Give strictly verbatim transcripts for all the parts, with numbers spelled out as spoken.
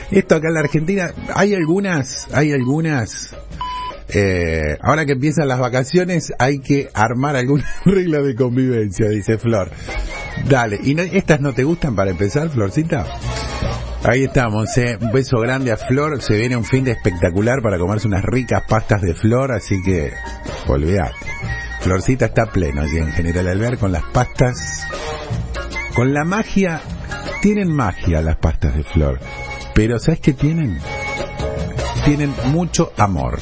Esto acá en la Argentina, hay algunas, hay algunas, eh, ahora que empiezan las vacaciones hay que armar algunas reglas de convivencia, dice Flor. Dale, ¿y no, estas no te gustan para empezar, Florcita? Ahí estamos, eh. Un beso grande a Flor, se viene un fin de espectacular para comerse unas ricas pastas de Flor, así que, olvidate. Florcita está pleno allí en General Alvear con las pastas, con la magia, tienen magia las pastas de Flor, pero ¿sabes qué tienen? Tienen mucho amor.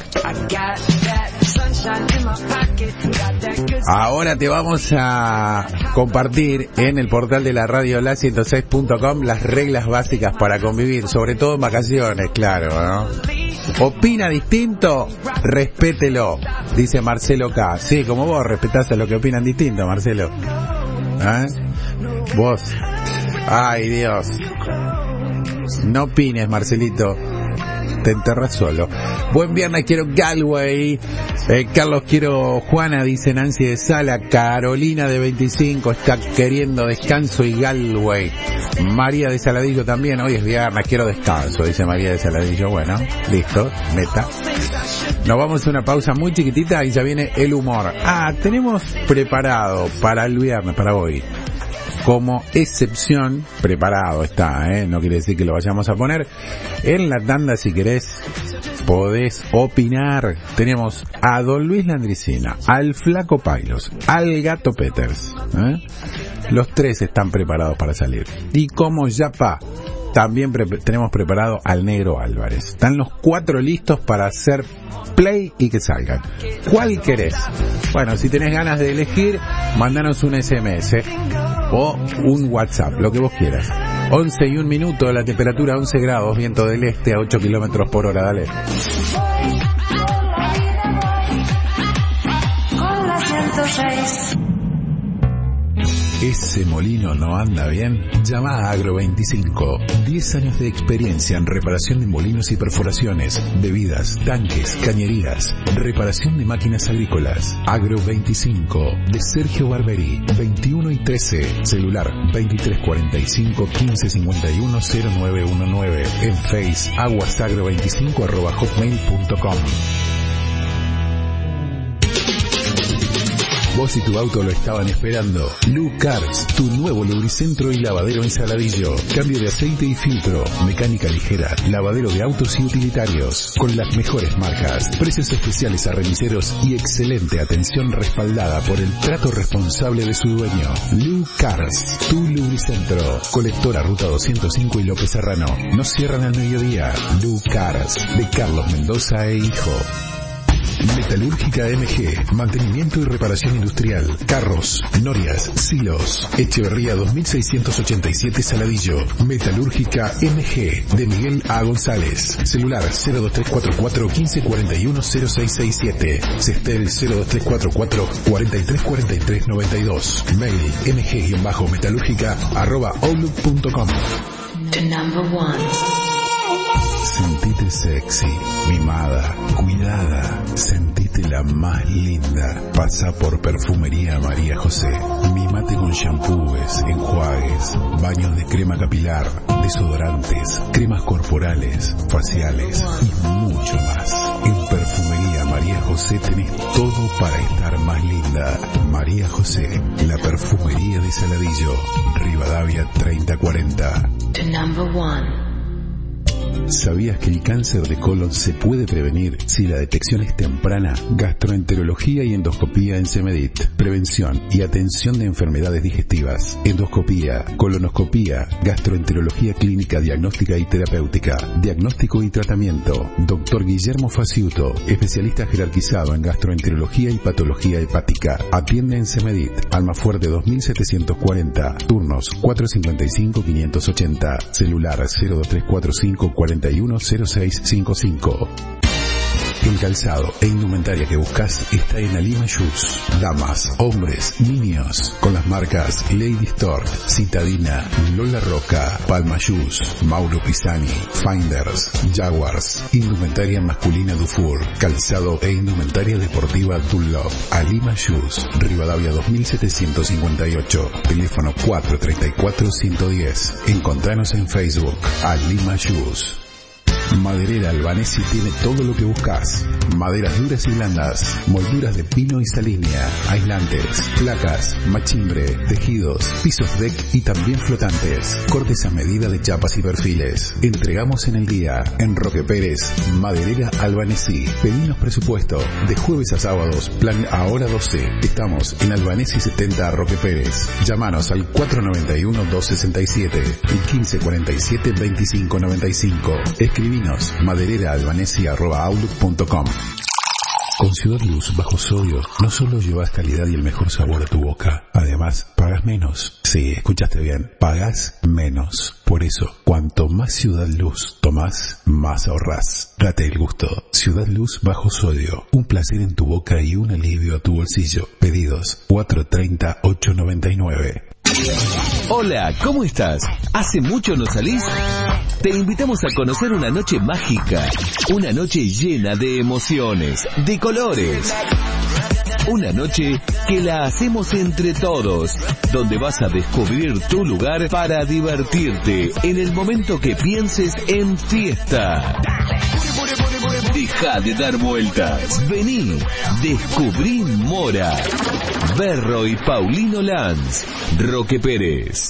Ahora te vamos a compartir en el portal de la radio la ciento seis punto com las reglas básicas para convivir, sobre todo en vacaciones, claro, ¿no? Opina distinto, respételo, dice Marcelo K. Sí, como vos respetás a lo que opinan distinto, Marcelo. ¿Eh? Vos. Ay, Dios. No opines, Marcelito. Te enterras solo. Buen viernes, quiero Galway. Eh, Carlos, quiero Juana, dice Nancy de Sala. Carolina de veinticinco está queriendo descanso y Galway. María de Saladillo también. Hoy es viernes, quiero descanso, dice María de Saladillo. Bueno, listo, meta. Nos vamos a una pausa muy chiquitita y ya viene el humor. Ah, tenemos preparado para el viernes, para hoy, como excepción, preparado está, ¿eh? No quiere decir que lo vayamos a poner. En la tanda, si querés, podés opinar. Tenemos a Don Luis Landricina, al Flaco Pailos, al Gato Peters, ¿eh? Los tres están preparados para salir. Y como Yapa, también pre- tenemos preparado al Negro Álvarez. Están los cuatro listos para hacer play y que salgan. ¿Cuál querés? Bueno, si tenés ganas de elegir, mandanos un S M S o un WhatsApp, lo que vos quieras. once y un minuto, la temperatura once grados, viento del este a ocho kilómetros por hora, dale. Con la ciento seis. ¿Ese molino no anda bien? Llama a Agro veinticinco. diez años de experiencia en reparación de molinos y perforaciones, bebidas, tanques, cañerías, reparación de máquinas agrícolas. Agro veinticinco, de Sergio Barberi, veintiuno y trece. Celular veintitrés cuarenta y cinco, quince cincuenta y uno, cero nueve uno nueve. En Face, aguasagro veinticinco arroba hotmail punto com. Vos y tu auto lo estaban esperando. Lu Cars, tu nuevo lubricentro y lavadero en Saladillo. Cambio de aceite y filtro, mecánica ligera, lavadero de autos y utilitarios. Con las mejores marcas, precios especiales a remiseros y excelente atención respaldada por el trato responsable de su dueño. Lu Cars, tu lubricentro. Colectora Ruta doscientos cinco y López Serrano. No cierran al mediodía. Lu Cars, de Carlos Mendoza e Hijo. Metalúrgica M G, mantenimiento y reparación industrial, carros, norias, silos. Echeverría dos mil seiscientos ochenta y siete Saladillo. Metalúrgica M G, de Miguel A. González. Celular cero dos tres cuatro cuatro, quince cuarenta y uno, cero seis seis siete. Cestel cero dos tres cuatro cuatro, cuarenta y tres cuarenta y tres noventa y dos. Mail mg-metalúrgica arroba outlook punto com. The number one. Sentite sexy, mimada, cuidada, sentite la más linda. Pasa por Perfumería María José. Mimate con shampoos, enjuagues, baños de crema capilar, desodorantes, cremas corporales, faciales y mucho más. En Perfumería María José tenés todo para estar más linda. María José, la perfumería de Saladillo, Rivadavia treinta cuarenta. The number one. ¿Sabías que el cáncer de colon se puede prevenir si la detección es temprana? Gastroenterología y endoscopía en Semedit. Prevención y atención de enfermedades digestivas. Endoscopía, colonoscopía, gastroenterología clínica, diagnóstica y terapéutica. Diagnóstico y tratamiento. Doctor Guillermo Faciuto, especialista jerarquizado en gastroenterología y patología hepática. Atiende en Semedit. Almafuerte dos mil setecientos cuarenta. Turnos cuatrocientos cincuenta y cinco, quinientos ochenta. Celular cero dos tres cuatro cinco, cuarenta y uno, cero seis cinco cinco. El calzado e indumentaria que buscas está en Alima Shoes. Damas, hombres, niños, con las marcas Lady Store, Citadina, Lola Roca, Palma Shoes, Mauro Pisani, Finders, Jaguars, indumentaria masculina Dufour, calzado e indumentaria deportiva Dunlop. Alima Shoes, Rivadavia dos mil setecientos cincuenta y ocho, teléfono cuatro tres cuatro, uno uno cero. Encontranos en Facebook, Alima Shoes. Maderera Albanesi tiene todo lo que buscas. Maderas duras y blandas, molduras de pino y salinia, aislantes, placas, machimbre, tejidos, pisos deck y también flotantes. Cortes a medida de chapas y perfiles. Entregamos en el día, en Roque Pérez, Maderera Albanesi. Pedimos presupuesto de jueves a sábados, plan ahora doce. Estamos en Albanesi setenta Roque Pérez. Llámanos al cuatro nueve uno, dos seis siete y quince cuarenta y siete, veinticinco noventa y cinco. Escribinos madereraalbanesi arroba outlook punto com. Con Ciudad Luz bajo sodio no solo llevas calidad y el mejor sabor a tu boca, además pagas menos. Sí, escuchaste bien, pagas menos. Por eso, cuanto más Ciudad Luz tomás, más ahorrás. Date el gusto. Ciudad Luz bajo sodio, un placer en tu boca y un alivio a tu bolsillo. Pedidos cuatro treinta, ocho noventa y nueve. Hola, ¿cómo estás? ¿Hace mucho no salís? Te invitamos a conocer una noche mágica, una noche llena de emociones, de colores. Una noche que la hacemos entre todos, donde vas a descubrir tu lugar para divertirte en el momento que pienses en fiesta. Deja de dar vueltas. Vení, descubrí Mora. Berro y Paulino Lanz. Roque Pérez.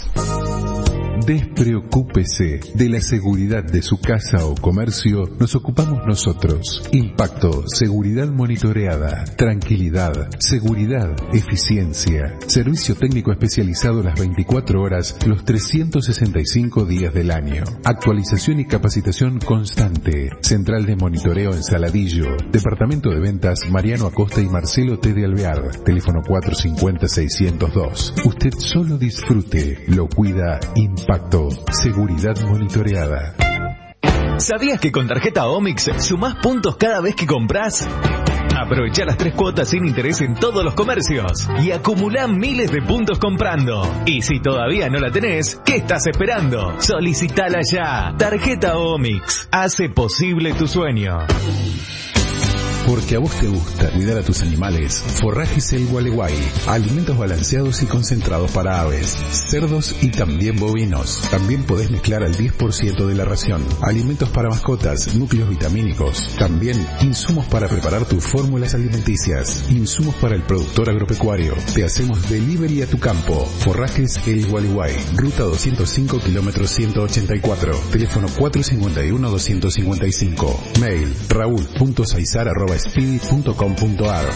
Despreocúpese de la seguridad de su casa o comercio, nos ocupamos nosotros. Impacto, seguridad monitoreada, tranquilidad, seguridad, eficiencia, servicio técnico especializado las veinticuatro horas, los trescientos sesenta y cinco días del año. Actualización y capacitación constante. Central de monitoreo en Saladillo. Departamento de ventas Mariano Acosta y Marcelo T. de Alvear. Teléfono cuatro cinco cero, seis cero dos. Usted solo disfrute, lo cuida Impacto. Seguridad monitoreada. ¿Sabías que con tarjeta Omix sumás puntos cada vez que compras? Aprovecha las tres cuotas sin interés en todos los comercios y acumulá miles de puntos comprando. Y si todavía no la tenés, ¿qué estás esperando? Solicitala ya. Tarjeta Omix hace posible tu sueño. Porque a vos te gusta cuidar a tus animales, Forrajes El Gualeguay. Alimentos balanceados y concentrados para aves, cerdos y también bovinos. También podés mezclar al diez por ciento de la ración. Alimentos para mascotas, núcleos vitamínicos. También insumos para preparar tus fórmulas alimenticias. Insumos para el productor agropecuario. Te hacemos delivery a tu campo. Forrajes El Gualeguay. Ruta doscientos cinco, kilómetro ciento ochenta y cuatro. Teléfono cuatro cinco uno, dos cinco cinco. Mail raúl punto saizar arroba speedy punto com punto ar.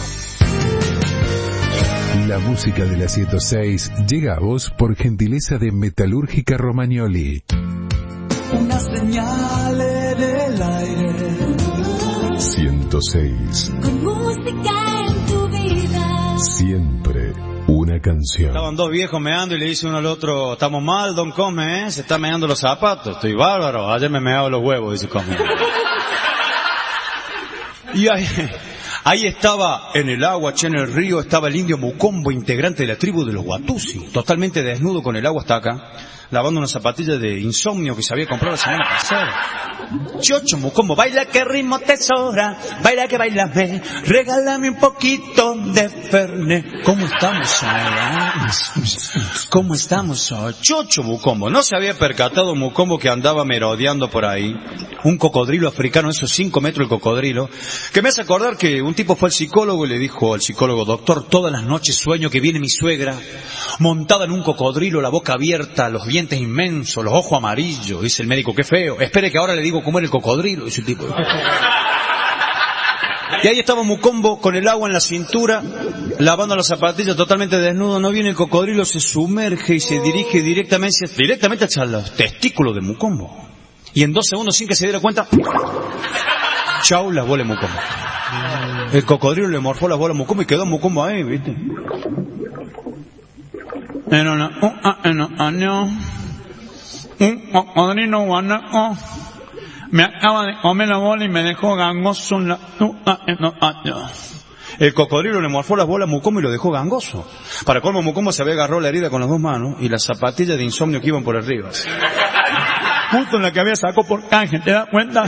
La música de la ciento seis llega a vos por gentileza de Metalúrgica Romagnoli. Una señal en el aire. ciento seis. Con música en tu vida. Siempre una canción. Estaban dos viejos meando y le dice uno al otro: estamos mal, don Come, ¿eh? Se está meando los zapatos. Estoy bárbaro, ayer me meaba los huevos, dice Come. Y ahí, ahí estaba, en el agua, che, en el río, estaba el indio Mucombo, integrante de la tribu de los Watusi, totalmente desnudo con el agua hasta acá, lavando una zapatilla de insomnio que se había comprado la semana pasada. Chocho Mucombo, baila que ritmo tesora, baila que bailame, regálame un poquito de Fernet. ¿Cómo estamos hoy? ¿Cómo estamos hoy? Chocho Mucombo, no se había percatado Mucombo que andaba merodeando por ahí un cocodrilo africano, esos cinco metros el cocodrilo, que me hace acordar que un tipo fue al psicólogo y le dijo al psicólogo: doctor, todas las noches sueño que viene mi suegra montada en un cocodrilo, la boca abierta, los dientes inmensos, los ojos amarillos. Dice el médico: qué feo, espere que ahora le digo cómo era el cocodrilo. Dice el tipo. Y ahí estaba Mucombo con el agua en la cintura, lavando las zapatillas, totalmente desnudo. No viene el cocodrilo, se sumerge y se dirige directamente, directamente hacia los testículos de Mucombo. Y en dos segundos, sin que se diera cuenta, chau, las bolas de Mucombo. El cocodrilo le morfó las bolas a Mucombo y quedó Mucombo ahí, ¿viste? Un cocodrilo guanaco me acaba de comer la bola y me dejó gangoso en la... El cocodrilo le morfó las bolas a Mucombo y lo dejó gangoso. Para colmo, Mucombo se había agarrado la herida con las dos manos y las zapatillas de insomnio que iban por arriba. Justo en la que había sacado por canje, ¿te das cuenta?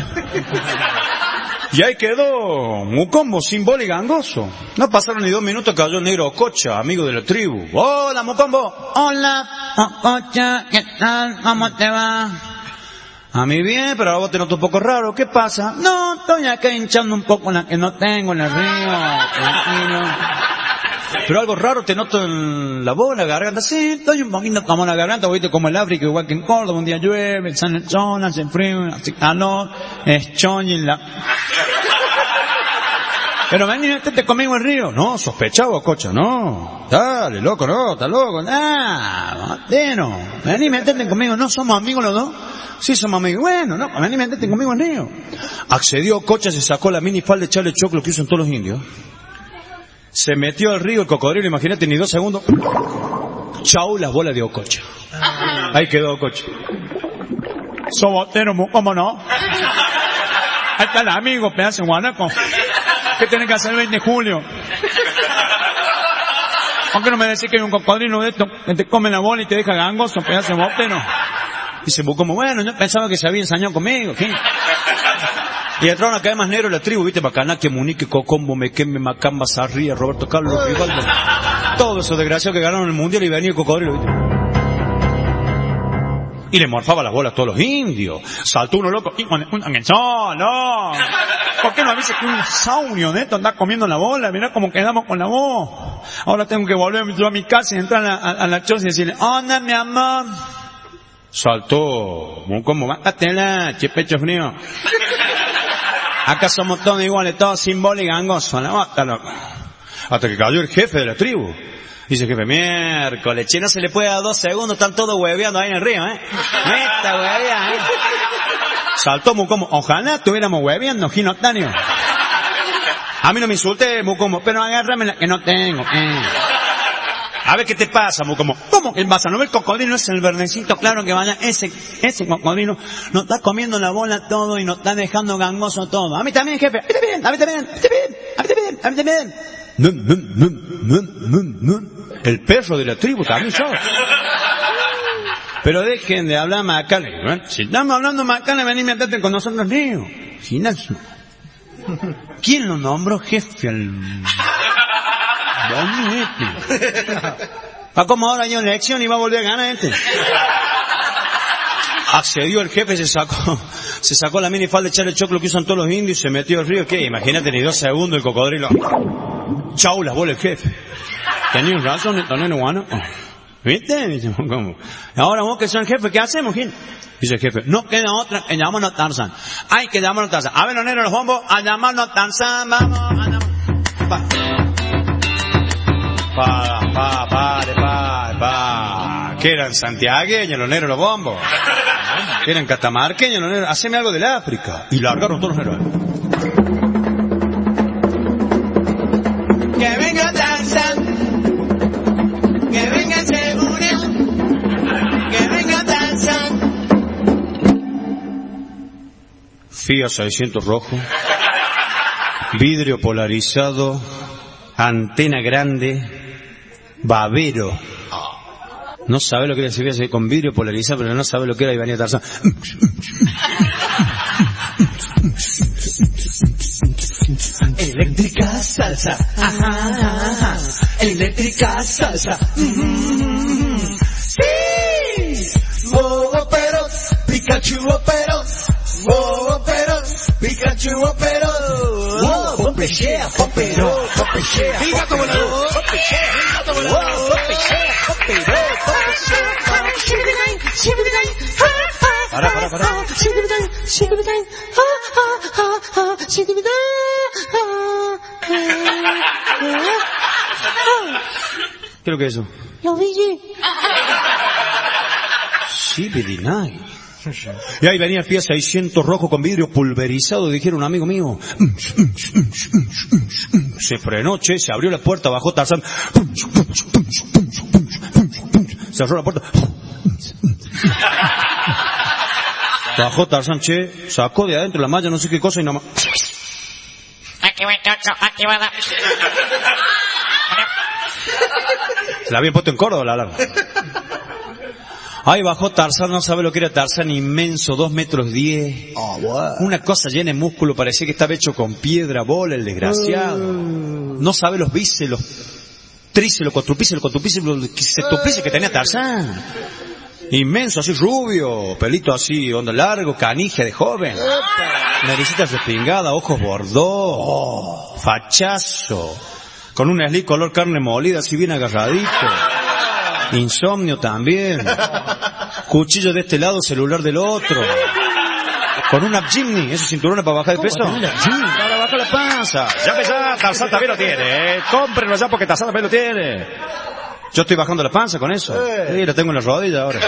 Y ahí quedó Mucombo sin bola y gangoso. No pasaron ni dos minutos, cayó el negro Ococha, amigo de la tribu. ¡Hola, Mucombo! Hola, Ococha, ¿qué tal? ¿Cómo te va? A mí bien, pero a vos te noto un poco raro. ¿Qué pasa? No, estoy acá hinchando un poco la que no tengo en el río. Tranquilo. Pero algo raro te noto en la voz, la garganta. Sí, estoy un poquito como en la garganta, viste, como en África, igual que en Córdoba. Un día llueve, sale el sol, hace frío, hace calor, es choñi la... Pero vení, métete conmigo el río. No, sospechaba, cocha, no. Dale, loco, no, está loco. Ah, Mateno. Vení, métete conmigo. ¿No somos amigos los dos? Sí, somos amigos. Bueno, no, vení, métete conmigo el río. Accedió, cocha, se sacó la minifalda de Charlie Choclo que usan todos los indios. Se metió al río el cocodrilo, imagínate, ni dos segundos. Chau, las bolas de Ococha. Ahí quedó Ococha. Sobotero, ¿cómo no? Ahí está el amigo, pedazo de guanaco. ¿Qué tenés que hacer el veinte de julio? ¿Por qué no me decís que hay un cocodrilo de esto que te come la bola y te deja gangoso, pedazo de botero? Dice, como, bueno, yo pensaba que se había ensañado conmigo, ¿qué? Y entraron a caer más negro la tribu, viste, Macanaque, Munique, Cocombo, Mequembe, Macamba, Sarría, Roberto Carlos, Rivaldo. Todos esos desgraciados que ganaron el mundial y venía el cocodrilo, viste. Y le morfaba las bolas a todos los indios. Saltó uno loco. Y con un no, no. ¿Por qué no avisa que un saurio de esto anda comiendo la bola? Mirá cómo quedamos con la voz. Ahora tengo que volver yo a mi casa y entrar a la, a, a la choza y decirle, onda, mi amor. Saltó. ¿Cómo? Mátatela, che pecho frío. Acá somos todos iguales, todos sin bola y gangoso. La bota, loco. Hasta que cayó el jefe de la tribu. Dice jefe, miércoles, che, no se le puede dar dos segundos, están todos hueveando ahí en el río, ¿eh? Meta huevea, ¿eh? Saltó Mucomo, ojalá estuviéramos hueveando, Ginotáneo. A mí no me insulté, Mucomo, pero agárrame la que no tengo, eh. A ver qué te pasa, Mucomo. ¿Cómo que pasa? ¿No ves el cocodrilo? Es el verdecito, claro que vaya. Ese, ese cocodrilo nos está comiendo la bola todo y nos está dejando gangoso todo. A mí también, jefe. A mí también, a mí también, a mí también, a mí también, a mí también. No, no, no, no, no, no. El perro de la tribu también yo. Pero dejen de hablar macane, ¿eh? Si estamos hablando macane, vení, métete con nosotros, niños. Gimnasio. ¿Quién lo nombró jefe al... Va como ahora yo en elección y va a volver a ganar este. Accedió el jefe, se sacó, se sacó la minifalda de Charlie Choclo que usan todos los indios y se metió al río. ¿Qué? Imagínate, ni dos segundos el cocodrilo. Chau, las bolas el jefe. Tenías razón, esto no es bueno. ¿Viste? Dice, ¿cómo? Ahora vos que sos el jefe, ¿qué hacemos, Gil? Dice el jefe, no queda otra que llamarnos a Tarzán. Hay que llamarnos a Tarzán. A ver, los negros, los bombos, a llamarnos a Tarzán, vamos, a llamarnos. Pa. Pa, pa, pare, pa, pa. ¿Qué eran santiagueños los negros, los bombos? ¿Qué eran catamarqueños los negros? Haceme algo del África. Y largaron todos los negros. Que venga Tarzán. Que venga seguro. Que venga Tarzán. Fiat seiscientos rojo. Vidrio polarizado. Antena grande. Babero. No sabe lo que era decir con vidrio polarizado, pero no sabe lo que era Ivanía Tarzán. Eléctrica salsa, ajá, ajá, eléctrica salsa. Mm-hmm. Sí, bobo pero, Pikachu pero, bobo pero, Pikachu pero, oh, pompechea, popero, pompechea, diga como la voz, pompechea, diga como la voz, pompechea, popero, pompechea, para, para, para. ¿Qué es lo que es eso? Lo vi. Shibidinai. Y ahí venía el Fiat seiscientos rojo con vidrio pulverizado, dijeron un amigo mío. Se frenó, che, se abrió la puerta, bajó Tarzán. Cerró la puerta. Bajó Tarzán, che, sacó de adentro la malla, no sé qué cosa y nada más. Activada. Se la habían puesto en Córdoba la alarma. Ahí bajó Tarzán, no sabe lo que era Tarzán, inmenso, dos metros diez. Oh, wow. Una cosa llena de músculo, parecía que estaba hecho con piedra, bola, el desgraciado. Uh. No sabe los bíceps, los tríceps, los cuatrupíceps, los cuatrupíceps, los sextupíceps que tenía Tarzán. Inmenso, así rubio, pelito así, onda largo, canija de joven. Naricita respingada, ojos bordó, oh, fachazo, con un slip color carne molida, así bien agarradito. Insomnio también. Cuchillo de este lado, celular del otro. Con una Jimny, esos cinturones para bajar de peso. Para bajar la panza. Ya que ya Tarzán también lo tiene, ¿eh? Cómprenlo ya porque Tarzán también lo tiene. Yo estoy bajando la panza con eso. Sí, lo tengo en la rodilla ahora.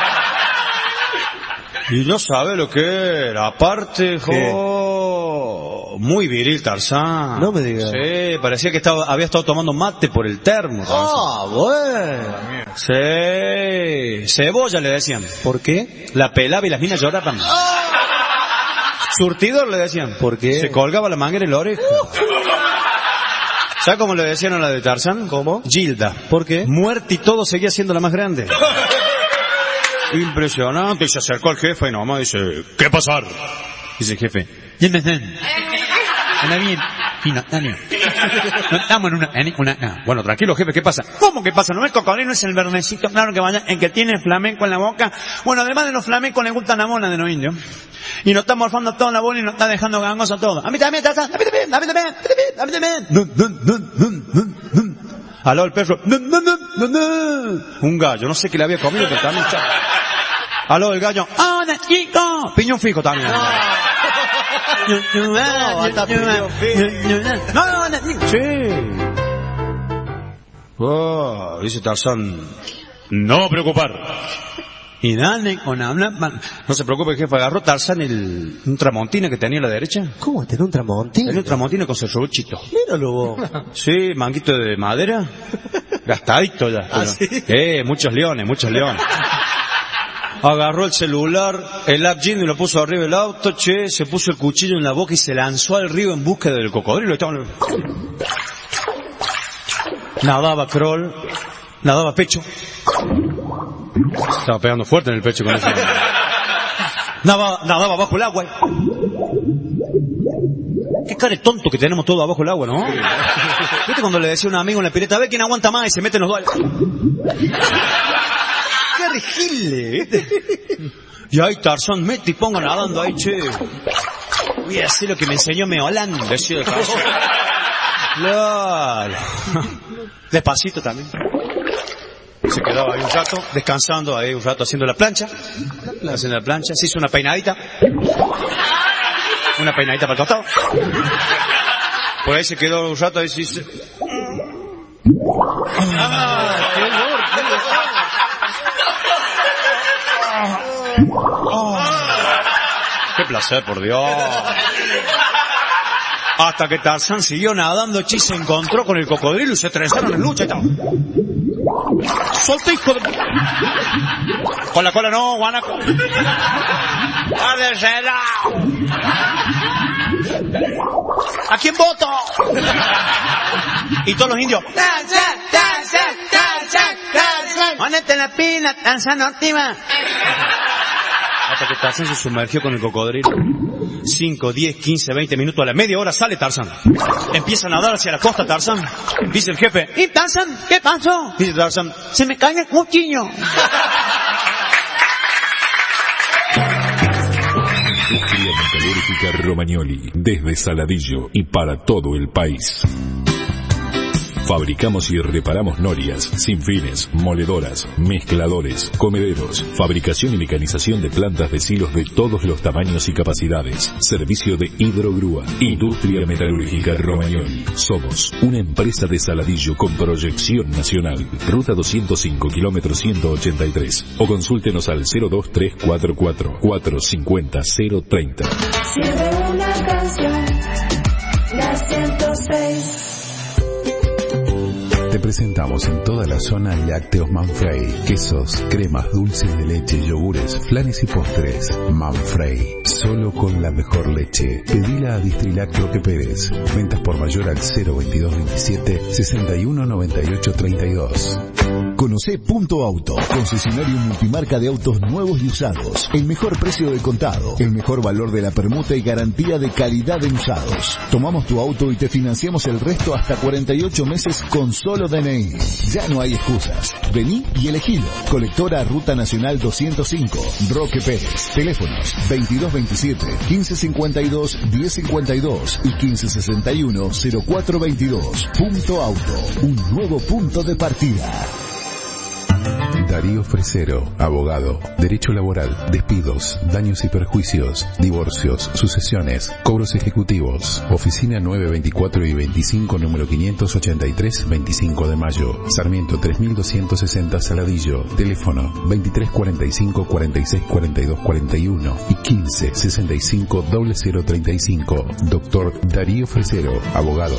Y no sabe lo que era. Aparte, jo, muy viril Tarzán. No me digas. Sí, parecía que estaba, había estado tomando mate por el termo. Ah, bueno. Sí, cebolla le decían. ¿Por qué? La pelaba y las minas lloraban. Surtidor le decían. ¿Por qué? Se colgaba la manguera en la oreja. ¿Sabes cómo le decían a la de Tarzán? ¿Cómo? Gilda. ¿Por qué? Muerta y todo seguía siendo la más grande. Impresionante. Y se acercó al jefe y nomás dice, ¿qué pasar? Dice el jefe, ¿quién es él? Anda bien. Y no, Daniel. No estamos en una, en una, no. Bueno, tranquilo, jefe, ¿qué pasa? ¿Cómo que pasa? ¿No es cocodrilo? ¿Es el vernecito? Claro que vaya, en que tiene flamenco en la boca. Bueno, además de los flamencos, le gustan la mona de los indios. Y nos está morfando toda la bola y nos está dejando gangoso todo. A mí también, Tarzán, a mí también, a mí también, a mí también. Nun, nun, nun, nun, nun, nun. Al lado el perro, nun, nun, nun, nun, nun. Un gallo, no sé qué le había comido, pero también está. Al lado del gallo, ¡hola, chico! Piñón fijo también. No, hasta piñón fijo. No, no, sí. Oh, dice Tarzán, no preocupar. Y dale con hablar. No se preocupe, el jefe. Agarró Tarzán el, un tramontina que tenía a la derecha. ¿Cómo tenía un tramontina? Tenía un tramontina con serruchito. Míralo vos. Sí, manguito de madera. Gastadito ya. ¿Ah, sí? Eh, muchos leones, muchos leones. Agarró el celular, el app Jimny, lo puso arriba del auto, che, se puso el cuchillo en la boca y se lanzó al río en búsqueda del cocodrilo. Estaba... Nadaba crawl, nadaba pecho. Estaba pegando fuerte en el pecho con eso. Nadaba, nadaba bajo el agua. Qué cara de tonto que tenemos todo abajo el agua, ¿no? ¿Viste cuando le decía a un amigo en la pileta, a ver quién aguanta más y se mete en los dos? ¡Qué regile! ¿Viste? Y ahí Tarzán, mete y ponga nadando ahí, che. Voy a hacer lo que me enseñó Meolán, decía Tarzán. Claro. Despacito también. Se quedaba ahí un rato, descansando ahí un rato haciendo la plancha. Haciendo la plancha, se hizo una peinadita. Una peinadita para el costado. Por ahí se quedó un rato, ahí se hizo... ¡Ah! ¡Qué olor! ¡Qué olor! ¡Oh! ¡Qué placer, por Dios! Hasta que Tarzán siguió nadando, Chi se encontró con el cocodrilo y se trenzaron en lucha y tal. ¡Suelta, hijo de... Con la cola no, guanaco. ¡Guárdesela! ¿A quién voto? Y todos los indios. ¡Tarzán, Tarzán, Tarzán, Tarzán! ¡Ponete la pila, Tarzán óptima! Hasta que Tarzán se sumergió con el cocodrilo. cinco, diez, quince, veinte minutos, a la media hora sale Tarzán. Empieza a nadar hacia la costa Tarzán. Dice el jefe, ¿y Tarzán? ¿Qué pasó? Dice Tarzán, se me cae el cuchillo. Industria Metalúrgica Romagnoli, desde Saladillo y para todo el país. Fabricamos y reparamos norias, sinfines, moledoras, mezcladores, comederos, fabricación y mecanización de plantas de silos de todos los tamaños y capacidades. Servicio de hidrogrúa. Industria Metalúrgica Romagnoli. Somos una empresa de Saladillo con proyección nacional. Ruta doscientos cinco, kilómetro ciento ochenta y tres. O consúltenos al cero dos tres cuatro cuatro, cuatro cinco cero, cero treinta. Sirve una canción, la ciento seis. Te presentamos en toda la zona lácteos Manfrey, quesos, cremas, dulces de leche, yogures, flanes y postres. Manfrey, solo con la mejor leche. Pedila a Distrilac Roque Pérez. Ventas por mayor al cero veintidós veintisiete, sesenta y uno noventa y ocho treinta y dos. Conocé Punto Auto, concesionario multimarca de autos nuevos y usados. El mejor precio de contado, el mejor valor de la permuta y garantía de calidad en usados. Tomamos tu auto y te financiamos el resto hasta cuarenta y ocho meses con solo D N I. Ya no hay excusas. Vení y elegilo. Colectora Ruta Nacional doscientos cinco, Roque Pérez. Teléfonos veintidós veintisiete, quince cincuenta y dos, diez cincuenta y dos y quince sesenta y uno, cero cuatro veintidós. Punto Auto, un nuevo punto de partida. Darío Fresero, abogado, derecho laboral, despidos, daños y perjuicios, divorcios, sucesiones, cobros ejecutivos. Oficina nueve veinticuatro y veinticinco, número quinientos ochenta y tres, veinticinco de mayo. Sarmiento tres mil doscientos sesenta Saladillo. Teléfono veintitrés cuarenta y cinco, cuarenta y seis cuarenta y dos cuarenta y uno y quince sesenta y cinco, cero cero treinta y cinco. Doctor Darío Fresero, abogado.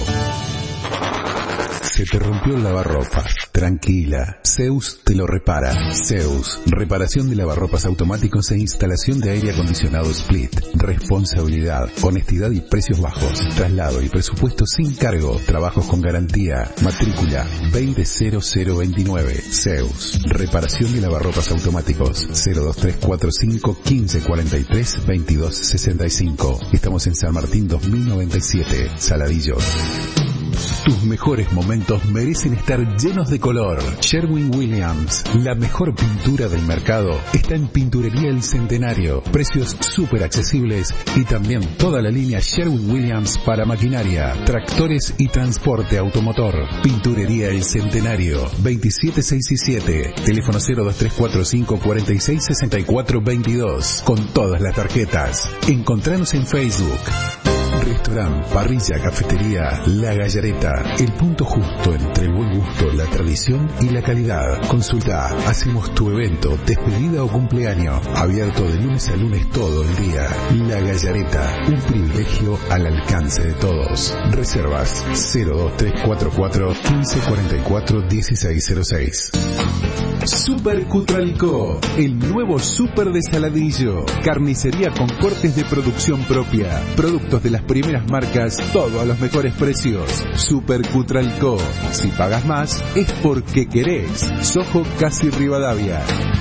Se te rompió el lavarropas. Tranquila, Zeus te lo repara. Zeus, reparación de lavarropas automáticos e instalación de aire acondicionado Split. Responsabilidad, honestidad y precios bajos. Traslado y presupuesto sin cargo. Trabajos con garantía. Matrícula veinte cero cero veintinueve. Zeus, reparación de lavarropas automáticos. cero dos tres cuatro cinco, quince cuarenta y tres, veintidós sesenta y cinco. Estamos en San Martín dos mil noventa y siete, Saladillo. Tus mejores momentos merecen estar llenos de color. Sherwin-Williams, la mejor pintura del mercado, está en Pinturería El Centenario. Precios súper accesibles y también toda la línea Sherwin-Williams para maquinaria, tractores y transporte automotor. Pinturería El Centenario, veintisiete sesenta y siete. Teléfono cero dos tres cuatro cinco, cuarenta y seis sesenta y cuatro veintidós. Con todas las tarjetas. Encontranos en Facebook. Restaurant, parrilla, cafetería, La Gallareta, el punto justo entre el buen gusto, la tradición y la calidad. Consulta, hacemos tu evento, despedida o cumpleaños, abierto de lunes a lunes todo el día. La Gallareta, un privilegio al alcance de todos. Reservas cero dos tres cuatro cuatro, quince cuarenta y cuatro, dieciséis cero seis. Super Cutralcó, el nuevo super de Saladillo. Carnicería con cortes de producción propia. Productos de las primeras marcas, todo a los mejores precios. Super Cutralcó. Si pagas más, es porque querés. Sojo Casi Rivadavia.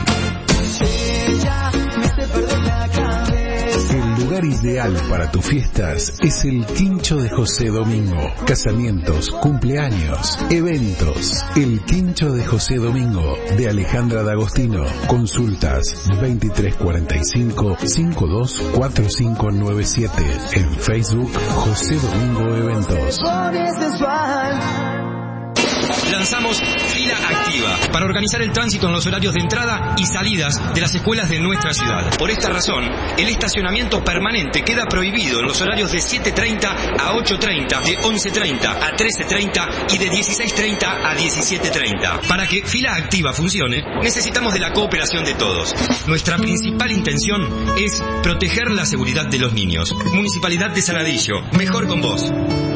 El lugar ideal para tus fiestas es el Quincho de José Domingo. Casamientos, cumpleaños, eventos. El Quincho de José Domingo, de Alejandra D'Agostino. Consultas veintitrés cuarenta y cinco, cincuenta y dos, cuarenta y cinco noventa y siete. En Facebook, José Domingo Eventos. Lanzamos Fila Activa para organizar el tránsito en los horarios de entrada y salidas de las escuelas de nuestra ciudad. Por esta razón, el estacionamiento permanente queda prohibido en los horarios de siete treinta a ocho treinta, de once treinta a trece treinta y de dieciséis treinta a diecisiete treinta. Para que Fila Activa funcione, necesitamos de la cooperación de todos. Nuestra principal intención es proteger la seguridad de los niños. Municipalidad de Saladillo, mejor con vos.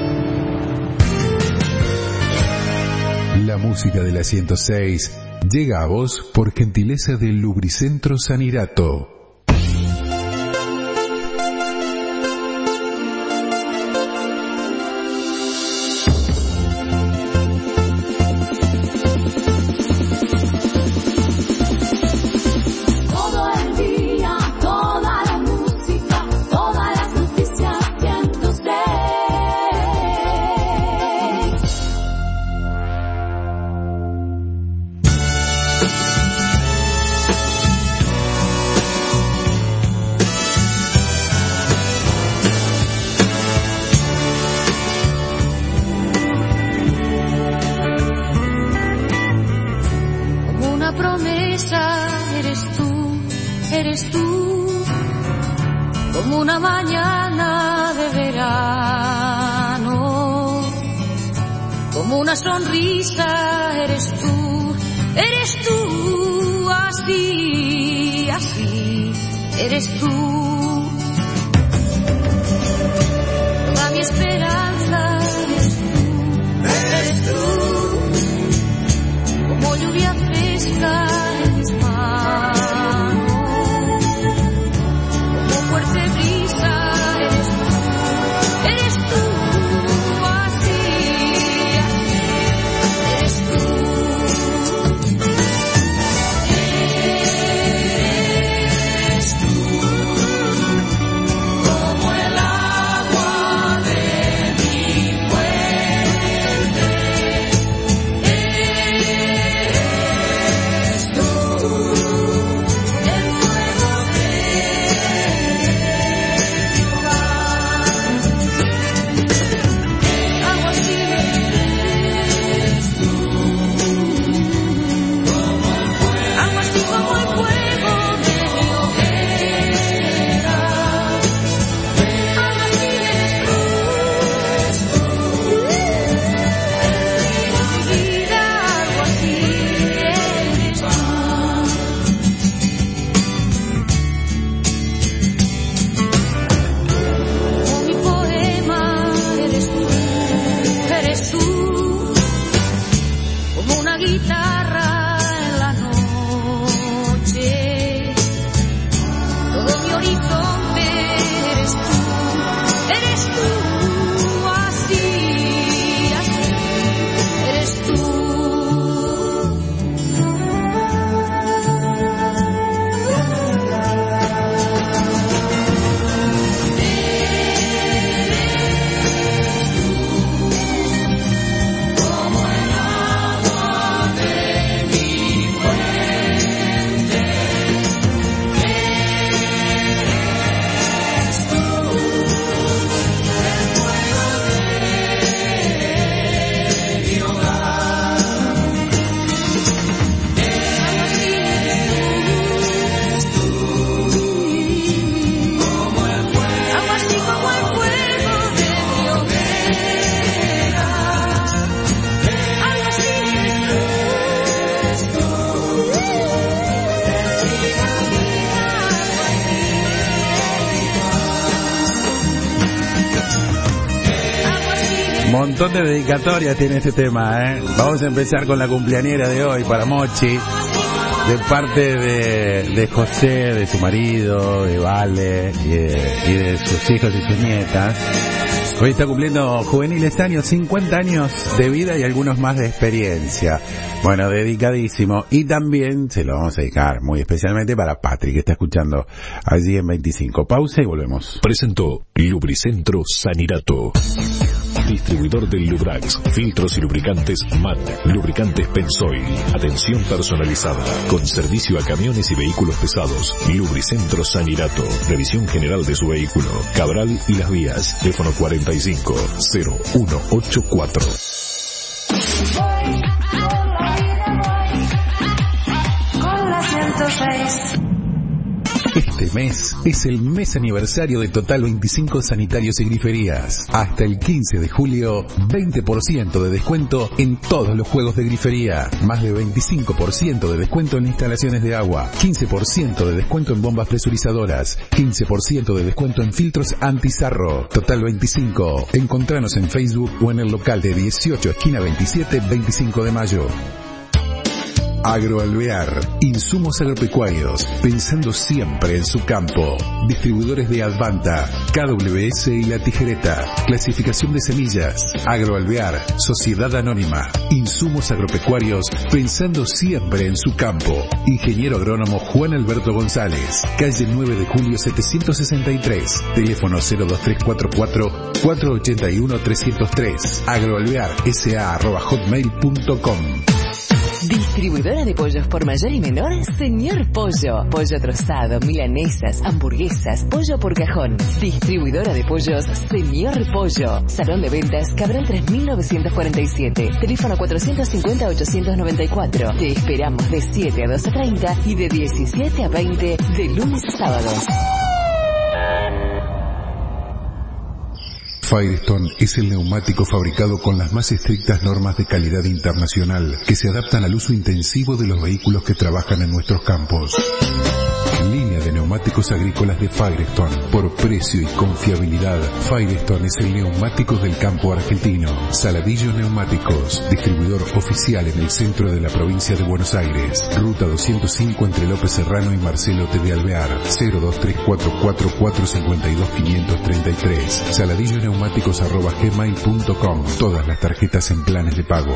La música de la ciento seis llega a vos por gentileza del Lubricentro Sanirato. Montón de dedicatorias tiene este tema, ¿eh? Vamos a empezar con la cumpleañera de hoy para Mochi, de parte de, de José, de su marido, de Vale y de, y de sus hijos y sus nietas. Hoy está cumpliendo juveniles años, cincuenta años de vida y algunos más de experiencia. Bueno, dedicadísimo. Y también se lo vamos a dedicar muy especialmente para Patrick, que está escuchando allí en veinticinco. Pausa y volvemos. Presentó Lubricentro Sanirato. Distribuidor del Lubrax, filtros y lubricantes M A T, lubricantes Pensoil, atención personalizada, con servicio a camiones y vehículos pesados. Lubricentro Sanirato, revisión general de su vehículo. Cabral y Las Vías, teléfono cuarenta y cinco cero uno ochenta y cuatro. Con la ciento seis. Este mes es el mes aniversario de Total veinticinco Sanitarios y Griferías. Hasta el quince de julio, veinte por ciento de descuento en todos los juegos de grifería. Más de veinticinco por ciento de descuento en instalaciones de agua. quince por ciento de descuento en bombas presurizadoras. quince por ciento de descuento en filtros antizarro. Total veinticinco. Encontranos en Facebook o en el local de dieciocho, esquina veintisiete, veinticinco de mayo. Agroalvear, insumos agropecuarios, pensando siempre en su campo. Distribuidores de Advanta, K W S y La Tijereta. Clasificación de semillas. Agroalvear, Sociedad Anónima. Insumos agropecuarios, pensando siempre en su campo. Ingeniero agrónomo Juan Alberto González. Calle nueve de julio setecientos sesenta y tres. Teléfono cero dos tres cuatro cuatro, cuatro ocho uno, tres cero tres. Agroalvear, sa arroba hotmail punto com. Distribuidora de pollos por mayor y menor, Señor Pollo. Pollo trozado, milanesas, hamburguesas, pollo por cajón. Distribuidora de pollos, Señor Pollo. Salón de ventas, Cabral tres mil novecientos cuarenta y siete. Teléfono cuatrocientos cincuenta, ochocientos noventa y cuatro. Te esperamos de siete a doce treinta y de diecisiete a veinte de lunes a sábados. Firestone es el neumático fabricado con las más estrictas normas de calidad internacional que se adaptan al uso intensivo de los vehículos que trabajan en nuestros campos. Línea de neumáticos agrícolas de Firestone. Por precio y confiabilidad, Firestone es el neumático del campo argentino. Saladillo Neumáticos, distribuidor oficial en el centro de la provincia de Buenos Aires. Ruta doscientos cinco entre López Serrano y Marcelo T. de Alvear. cero dos tres cuatro cuatro cuatro cinco dos cinco tres tres. Saladillo Neumáticos arroba gmail punto com. Todas las tarjetas en planes de pago.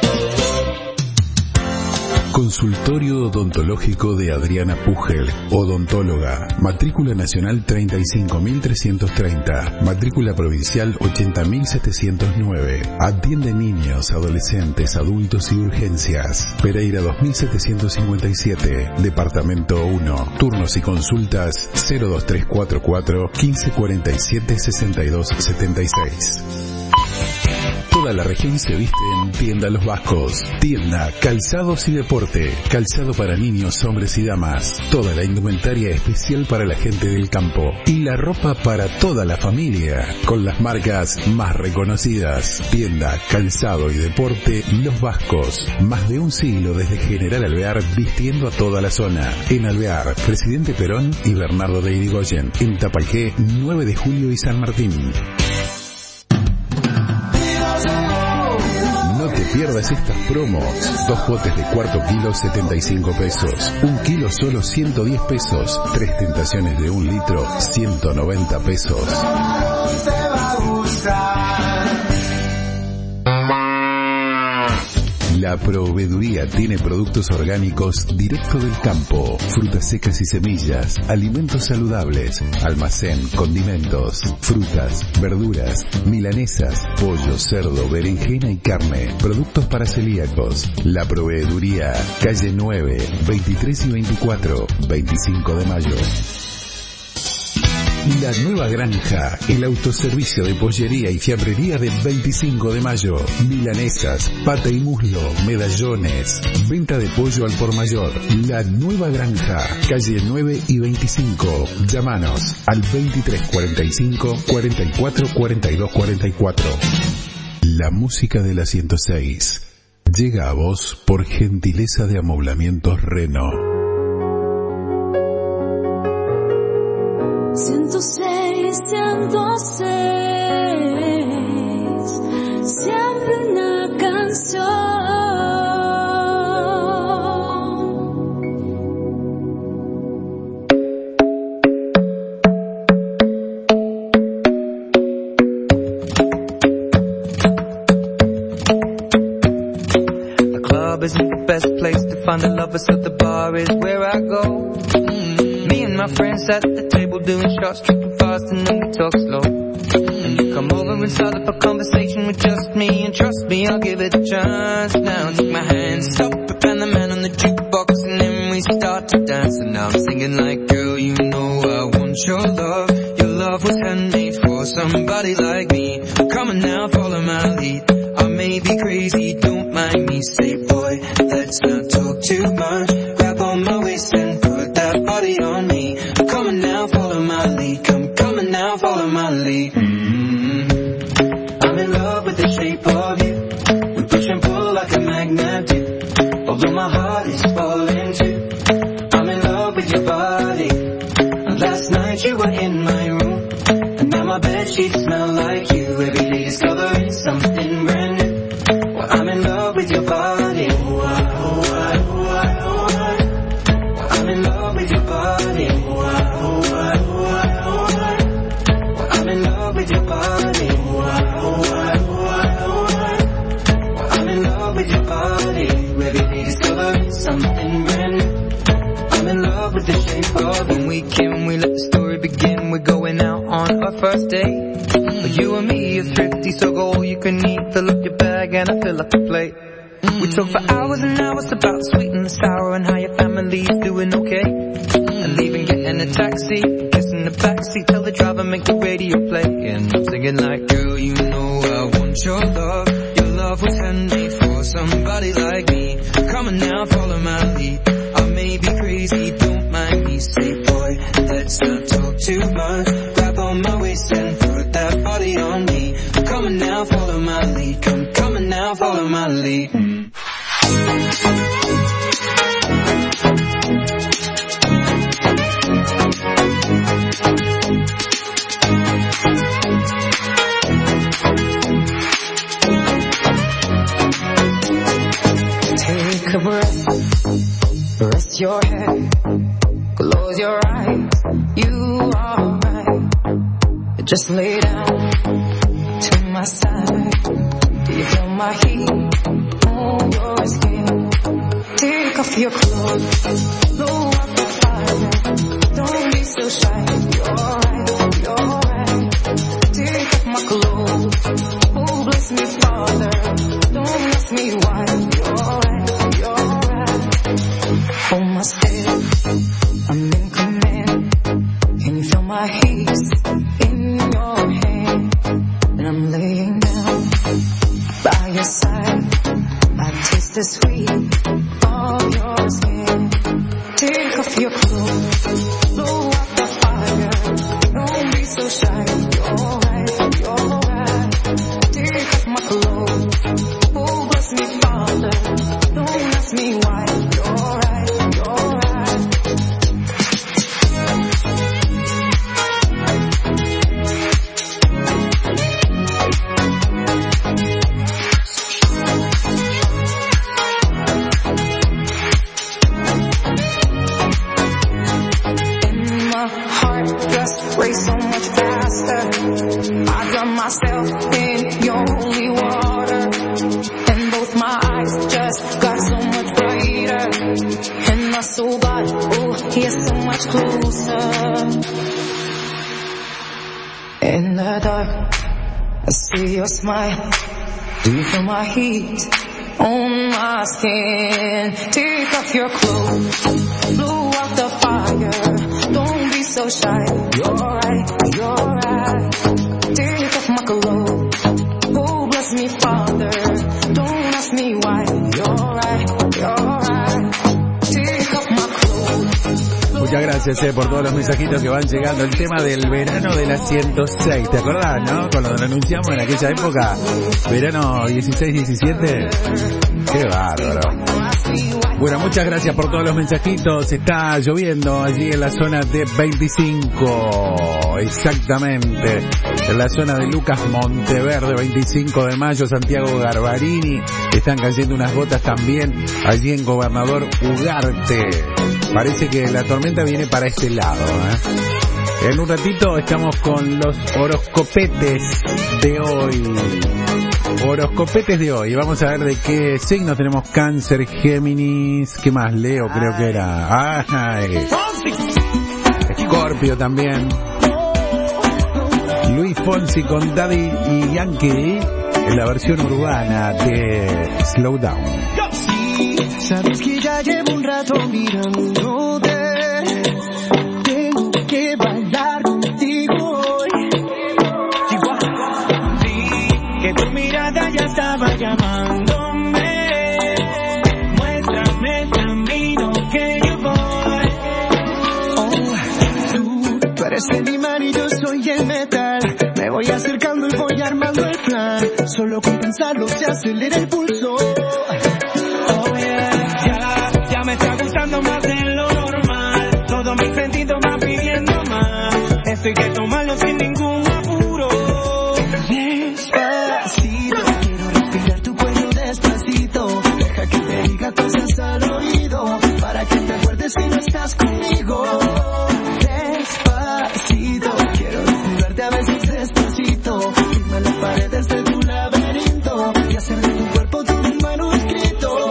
Consultorio odontológico de Adriana Pugel, odontóloga. Matrícula nacional treinta y cinco mil trescientos treinta. Matrícula provincial ochenta mil setecientos nueve. Atiende niños, adolescentes, adultos y urgencias. Pereira dos mil setecientos cincuenta y siete. Departamento uno. Turnos y consultas cero dos tres cuatro cuatro, quince cuarenta y siete, sesenta y dos setenta y seis. Toda la región se viste en Tienda Los Vascos. Tienda, calzados y deporte. Calzado para niños, hombres y damas. Toda la indumentaria especial para la gente del campo. Y la ropa para toda la familia. Con las marcas más reconocidas. Tienda, calzado y deporte Los Vascos. Más de un siglo desde General Alvear vistiendo a toda la zona. En Alvear, Presidente Perón y Bernardo de Irigoyen. En Tapalqué, nueve de julio y San Martín. No te pierdas estas promos. Dos botes de cuarto kilo, setenta y cinco pesos. Un kilo solo, ciento diez pesos. Tres tentaciones de un litro, ciento noventa pesos. La proveeduría tiene productos orgánicos directo del campo, frutas secas y semillas, alimentos saludables, almacén, condimentos, frutas, verduras, milanesas, pollo, cerdo, berenjena y carne, productos para celíacos. La proveeduría, calle nueve, veintitrés y veinticuatro, veinticinco de mayo. La Nueva Granja, el autoservicio de pollería y fiambrería de veinticinco de mayo. Milanesas, pata y muslo, medallones, venta de pollo al por mayor. La Nueva Granja, calle nueve y veinticinco. Llámanos al veintitrés cuarenta y cinco, cuarenta y cuatro, cuarenta y dos cuarenta y cuatro. La música de la ciento seis llega a vos por gentileza de Amoblamientos Reno. ciento seis, ciento seis, find the lovers, so the bar is where I go. Mm. Me and my friends at the table doing shots, tripping fast and then we talk slow. And you come over and start up a conversation with just me, and trust me, I'll give it a chance. Now take my hand, stop it, and the man on the jukebox, and then we start to dance. And now I'm singing like, girl, you know I want your love. Your love was handmade for somebody like me. Come on now, follow my lead. I may be crazy, don't mind me. Say, boy, let's not talk too much. Grab on my waist and put that body on me. Come on now, follow my lead. Come, come on now, follow my lead. Mm-hmm. I'm in love with the shape of you. We push and pull like a magnet do. Although my heart is falling too. I'm in love with your body. Last night you were in my room, and now my bedsheets smell like you. Every day discovering something brand new. Well, I'm in love with your body. Oh, I, oh, I, oh, I, oh, I. Well, I'm in love with your body. Oh, I, oh, I, oh, I, oh, I. Well, I'm in love with your body. Oh, I, oh, I, oh, I, oh, I. Well, I'm in love with your body. Every day discovering something brand new. I'm in love with the shape of when we can, we let the story begin. We're going out on our first date. But you and me are thrifty, so go all you can eat. Fill up your bag and I fill up the plate. We talk for hours and hours about the sweet and the sour and how your family's doing okay. And leaving, getting a taxi, kissing the backseat, tell the driver make the radio play. And I'm singing like, girl, you know I want your love. Your love was handmade for somebody like me. Come on now, follow my lead. I may be crazy, don't mind me. Say, boy, let's not talk too much. Grab on my waist and put that body on me. Come on now, follow my lead. Come, come on now, follow my lead. Take a breath, rest your head, close your eyes, you are right. Just lay down to my side. Do you feel my heat on your skin? Take off your clothes, blow up the fire. Don't be so shy, you're right, you're right. Take off my clothes, oh bless me Father. Don't ask me why, you're right, you're right. Hold my step, I'm in command. Can you feel my heat in your hand? And I'm laying down by your side. I taste the sweet of your skin. Take off your clothes, blow up the fire. Don't be so shy, you're right, you're right. Take off my clothes, oh bless me Father. Don't ask me why, you're right, you're right. Race so much faster. I drown myself in your holy water, and both my eyes just got so much brighter, and my soul got, oh, yes, so much closer. In the dark, I see your smile. Do you feel my heat on my skin? Take off your clothes, blow out the fire. Don't be so shy, you're right, you're right. Take off my clothes, oh bless me Father. Don't ask me why, you're right, you're right. Take off my clothes. Muchas gracias eh, por todos los mensajitos que van llegando. El tema del verano de la ciento seis, ¿te acordás, no? Cuando lo anunciamos en aquella época, verano dieciséis diecisiete. Qué bárbaro. Bueno, muchas gracias por todos los mensajitos. Está lloviendo allí en la zona de veinticinco, exactamente, en la zona de Lucas Monteverde, veinticinco de mayo, Santiago Garbarini. Están cayendo unas gotas también allí en Gobernador Ugarte. Parece que la tormenta viene para este lado, ¿eh? En un ratito estamos con los horoscopetes de hoy. Horoscopetes de hoy. Vamos a ver de qué signos tenemos. Cáncer, Géminis, ¿qué más? Leo creo que era. Ay. Escorpio también. Luis Fonsi con Daddy y Yankee en la versión urbana de Slow Down. Sí, sabes que ya llevo un rato mirándote. Tengo que bailar contigo hoy. Sí, que tu mirada ya estaba llamándome. Muéstrame el camino que yo voy. Oh, tú, tú eres el imán y yo soy el metal. Me voy acercando y voy armando el plan. Solo con pensarlo se acelera el pulso. Oh yeah, ya, ya me está gustando más de lo normal. Todos mis sentidos van pidiendo más. Esto hay que tomarlo sin ningún apuro. Despacito, quiero respirar tu cuello despacito. Deja que te diga cosas al oído, para que te acuerdes si no estás conmigo. Despacito, quiero desnudarte a veces despacito. Firma las paredes de tu laberinto y hacer de tu cuerpo todo un manuscrito.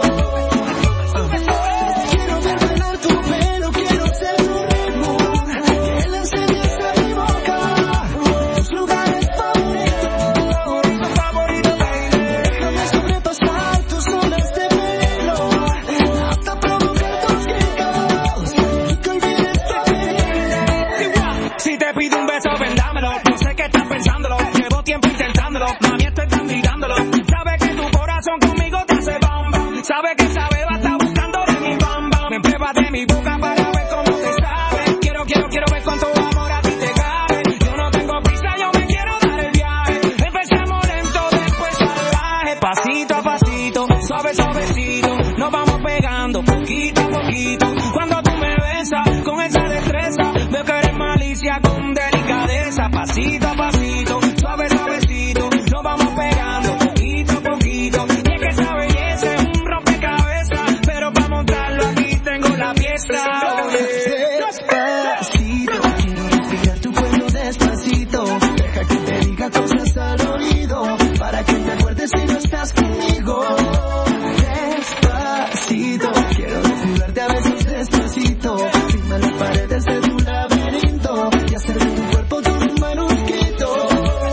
Quiero ver bailar tu pelo, quiero ser tu ritmo. Que le enseñes a mi boca tus lugares favoritos. Favorito, baby. Déjame sobrepasar tus zonas de pelo, hasta provocar tus gritos y que olvides tu apellido. Si te pido un beso, ven dámelo. No sé qué estás pensándolo, llevo tiempo intentándolo. Mami, estoy tan mirándolo. Sabe que tu corazón conmigo te hace bamba. Sabe que esa beba está buscando de mi bamba. Me prueba de mi boca para ver cómo te sabe. Quiero, quiero, quiero ver cuánto amor a ti te cabe. Yo no tengo prisa, yo me quiero dar el viaje. Empecemos lento, después salvaje. Pasito a pasito, suave, suavecito. Nos vamos pegando poquito a poquito. Cuando tú me besas con esa destreza, veo que eres malicia con delicadeza. Pasito a pasito, suave, suavecito. Nos vamos pegando poquito a poquito. Y es que esa belleza es un rompecabezas, pero para montarlo aquí tengo la pieza. Despacito, quiero respirar tu cuello despacito. Deja que te diga cosas al oído, para que te acuerdes si no estás conmigo. Despacito, quiero desnudarte a veces despacito. Firma las paredes de tu laberinto y hacer de tu cuerpo todo un manuscrito.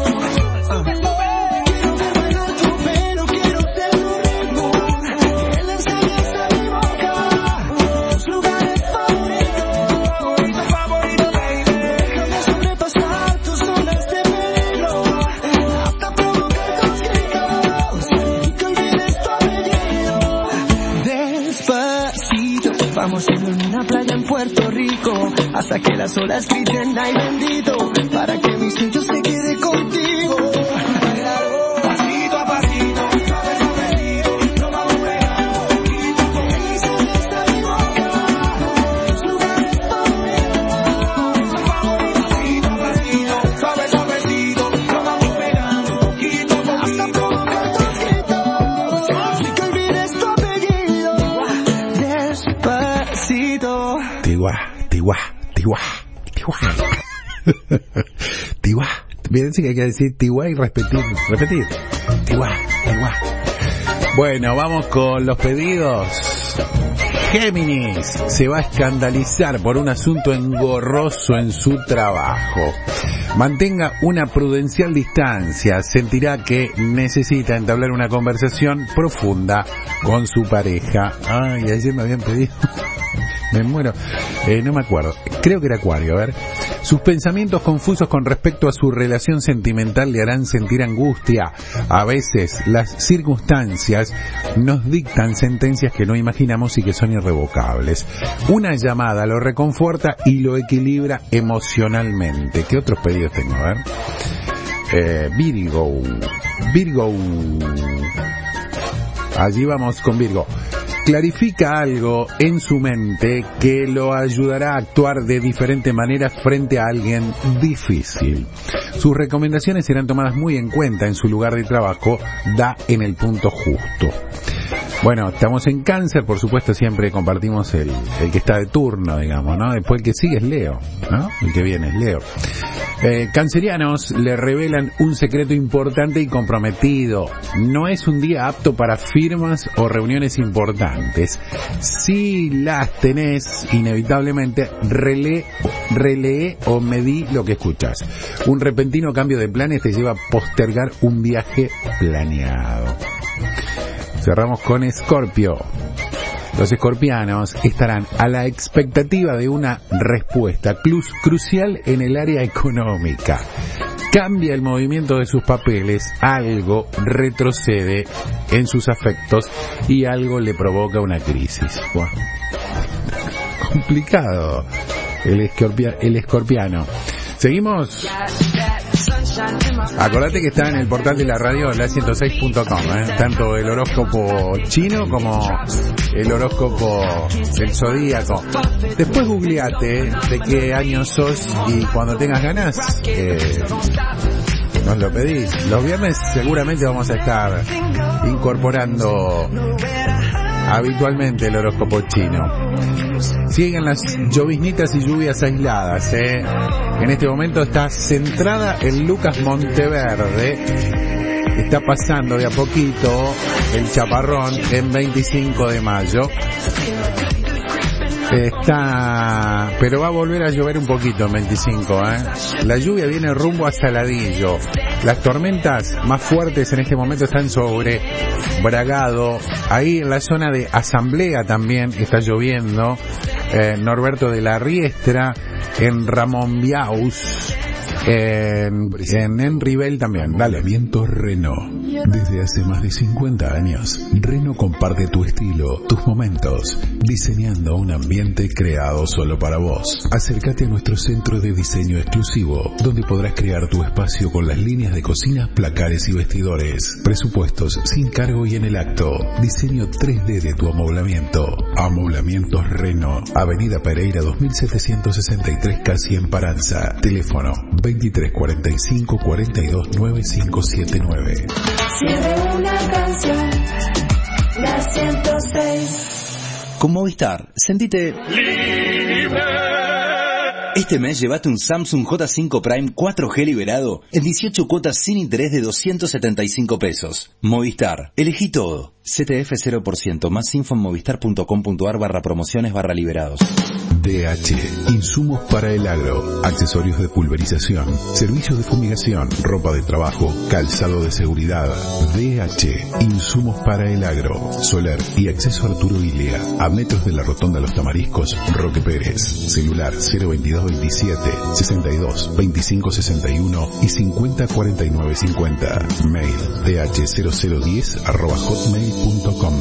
Quiero ver bailar tu pelo, quiero ser tu ritmo. Que le enseñes a mi boca tus lugares favoritos. Favorito, baby. Déjame sobrepasar tus zonas de pelo, hasta provocar tus gritos y que olvides tu apellido. Despacito, vamos a ir en una playa en Puerto Rico, hasta que las olas griten ay bendito, para que mi sello se quede contigo. Pasito a pasito, suave, suavecito, nos vamos pegando poquito a poquito. Está mi boca tus lugares favoritos. Pasito a pasito, suave, suavecito, nos vamos pegando poquito a poquito. Hasta provocar tus gritos y que olvides tu apellido. Despacito. Tiwa, tiwa, tiwa, tiwa. Tiwa. Fíjense que hay que decir tiwa y repetir, repetir. Tiwa, tiwa. Bueno, vamos con los pedidos. Géminis se va a escandalizar por un asunto engorroso en su trabajo. Mantenga una prudencial distancia, sentirá que necesita entablar una conversación profunda con su pareja. Ay, ayer me habían pedido... Me muero. Eh, no me acuerdo. Creo que era Acuario, a ver. Sus pensamientos confusos con respecto a su relación sentimental le harán sentir angustia. A veces las circunstancias nos dictan sentencias que no imaginamos y que son irrevocables. Una llamada lo reconforta y lo equilibra emocionalmente. ¿Qué otros pedidos tengo? A ver. Eh, Virgo. Virgo. Allí vamos con Virgo. Clarifica algo en su mente que lo ayudará a actuar de diferente manera frente a alguien difícil. Sus recomendaciones serán tomadas muy en cuenta en su lugar de trabajo, da en el punto justo. Bueno, estamos en Cáncer, por supuesto, siempre compartimos el, el que está de turno, digamos, ¿no? Después el que sigue es Leo, ¿no? El que viene es Leo. Eh, cancerianos le revelan un secreto importante y comprometido. No es un día apto para firmas o reuniones importantes. Si las tenés, inevitablemente, relee, relee o medí lo que escuchas. Un repentino cambio de planes te lleva a postergar un viaje planeado. Cerramos con Escorpio. Los escorpianos estarán a la expectativa de una respuesta crucial en el área económica. Cambia el movimiento de sus papeles, algo retrocede en sus afectos y algo le provoca una crisis. Bueno, complicado el, escorpia, el escorpiano. Seguimos. Acordate que está en el portal de la radio la ciento seis punto com, ¿eh? Tanto el horóscopo chino como el horóscopo del zodíaco. Después googleate de qué año sos y cuando tengas ganas eh, nos lo pedís. Los viernes seguramente vamos a estar incorporando habitualmente el horóscopo chino. Siguen las lloviznitas y lluvias aisladas, ¿eh? En este momento está centrada en Lucas Monteverde. Está pasando de a poquito el chaparrón en veinticinco de mayo. Está, pero va a volver a llover un poquito en veinticinco, ¿eh? La lluvia viene rumbo a Saladillo. Las tormentas más fuertes en este momento están sobre Bragado. Ahí en la zona de Asamblea también está lloviendo. Eh, Norberto de la Riestra, en Ramón Biaus, en, en Enrivel también. Dale. Renault. Desde hace más de cincuenta años, Renault comparte tu estilo, tus momentos, diseñando un ambiente creado solo para vos. Acércate a nuestro centro de diseño exclusivo, donde podrás crear tu espacio con las líneas de cocinas, placares y vestidores. Presupuestos sin cargo y en el acto. Diseño tres D de tu amoblamiento. Amoblamientos Renault. Avenida Pereira dos mil setecientos sesenta y tres, casi en Paranza. Teléfono veintitrés cuarenta y cinco cuarenta y dos noventa y cinco setenta y nueve. Cierre una canción, la ciento seis. Con Movistar, sentite libre. Este mes llevate un Samsung J cinco Prime cuatro G liberado en dieciocho cuotas sin interés de doscientos setenta y cinco pesos. Movistar, elegí todo. C T F cero por ciento. Más info en movistar.com.ar barra promociones barra liberados. D H, insumos para el agro, accesorios de pulverización, servicios de fumigación, ropa de trabajo, calzado de seguridad. D H, insumos para el agro, Soler y acceso Arturo Ilia, a metros de la rotonda Los Tamariscos, Roque Pérez. Celular cero veintidós veintisiete, sesenta y dos, veinticinco sesenta y uno y cincuenta cuarenta y nueve cincuenta. Mail d h cero cero diez arroba hotmail punto com.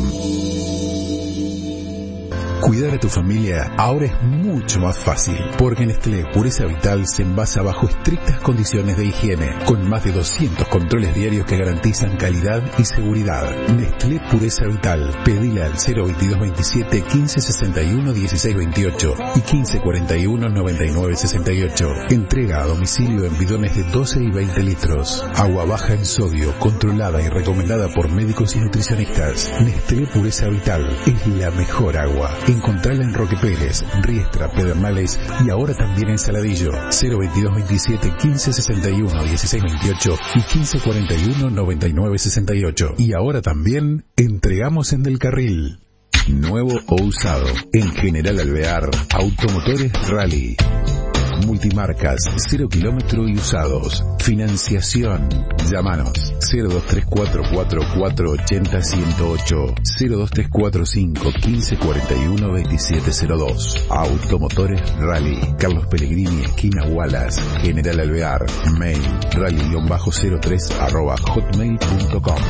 Cuidar a tu familia ahora es mucho más fácil, porque Nestlé Pureza Vital se envasa bajo estrictas condiciones de higiene, con más de doscientos controles diarios que garantizan calidad y seguridad. Nestlé Pureza Vital, pedile al cero veintidós veintisiete quince sesenta y uno dieciséis veintiocho y quince cuarenta y uno noventa y nueve sesenta y ocho. Entrega a domicilio en bidones de doce y veinte litros. Agua baja en sodio, controlada y recomendada por médicos y nutricionistas. Nestlé Pureza Vital es la mejor agua. Encontrala en Roque Pérez, Riestra, Pedernales y ahora también en Saladillo. cero veintidós veintisiete quince sesenta y uno dieciséis veintiocho y quince cuarenta y uno noventa y nueve sesenta y ocho. Y ahora también entregamos en Del Carril. Nuevo o usado. En General Alvear, Automotores Rally. Multimarcas, cero kilómetro y usados. Financiación. Llámanos cero dos tres cuatro cuatro cuatro ocho cero uno cero ocho, cero dos tres cuatro cinco quince cuarenta y uno veintisiete cero dos. Automotores Rally. Carlos Pellegrini, esquina Wallace, General Alvear. Mail rally-cero tres arroba hotmail punto com.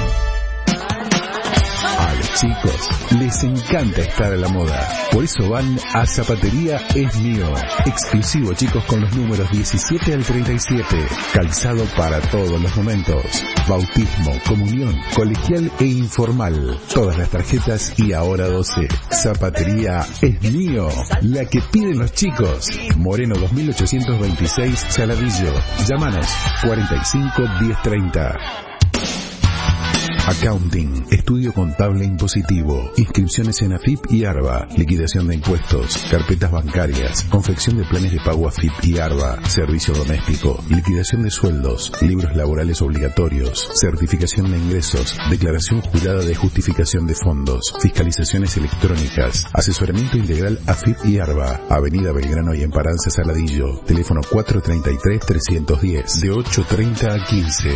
A los chicos les encanta estar a la moda, por eso van a Zapatería Es Mío. Exclusivo, chicos, con los números diecisiete al treinta y siete. Calzado para todos los momentos. Bautismo, comunión, colegial e informal. Todas las tarjetas y ahora doce. Zapatería Es Mío, la que piden los chicos. Moreno dos mil ochocientos veintiséis, Saladillo. Llámanos cuarenta y cinco diez treinta. Accounting, estudio contable impositivo, inscripciones en A F I P y ARBA, liquidación de impuestos, carpetas bancarias, confección de planes de pago A F I P y ARBA, servicio doméstico, liquidación de sueldos, libros laborales obligatorios, certificación de ingresos, declaración jurada de justificación de fondos, fiscalizaciones electrónicas, asesoramiento integral A F I P y ARBA, Avenida Belgrano y Emparanza Saladillo, teléfono cuatro tres tres, tres uno cero, de ocho treinta a quince.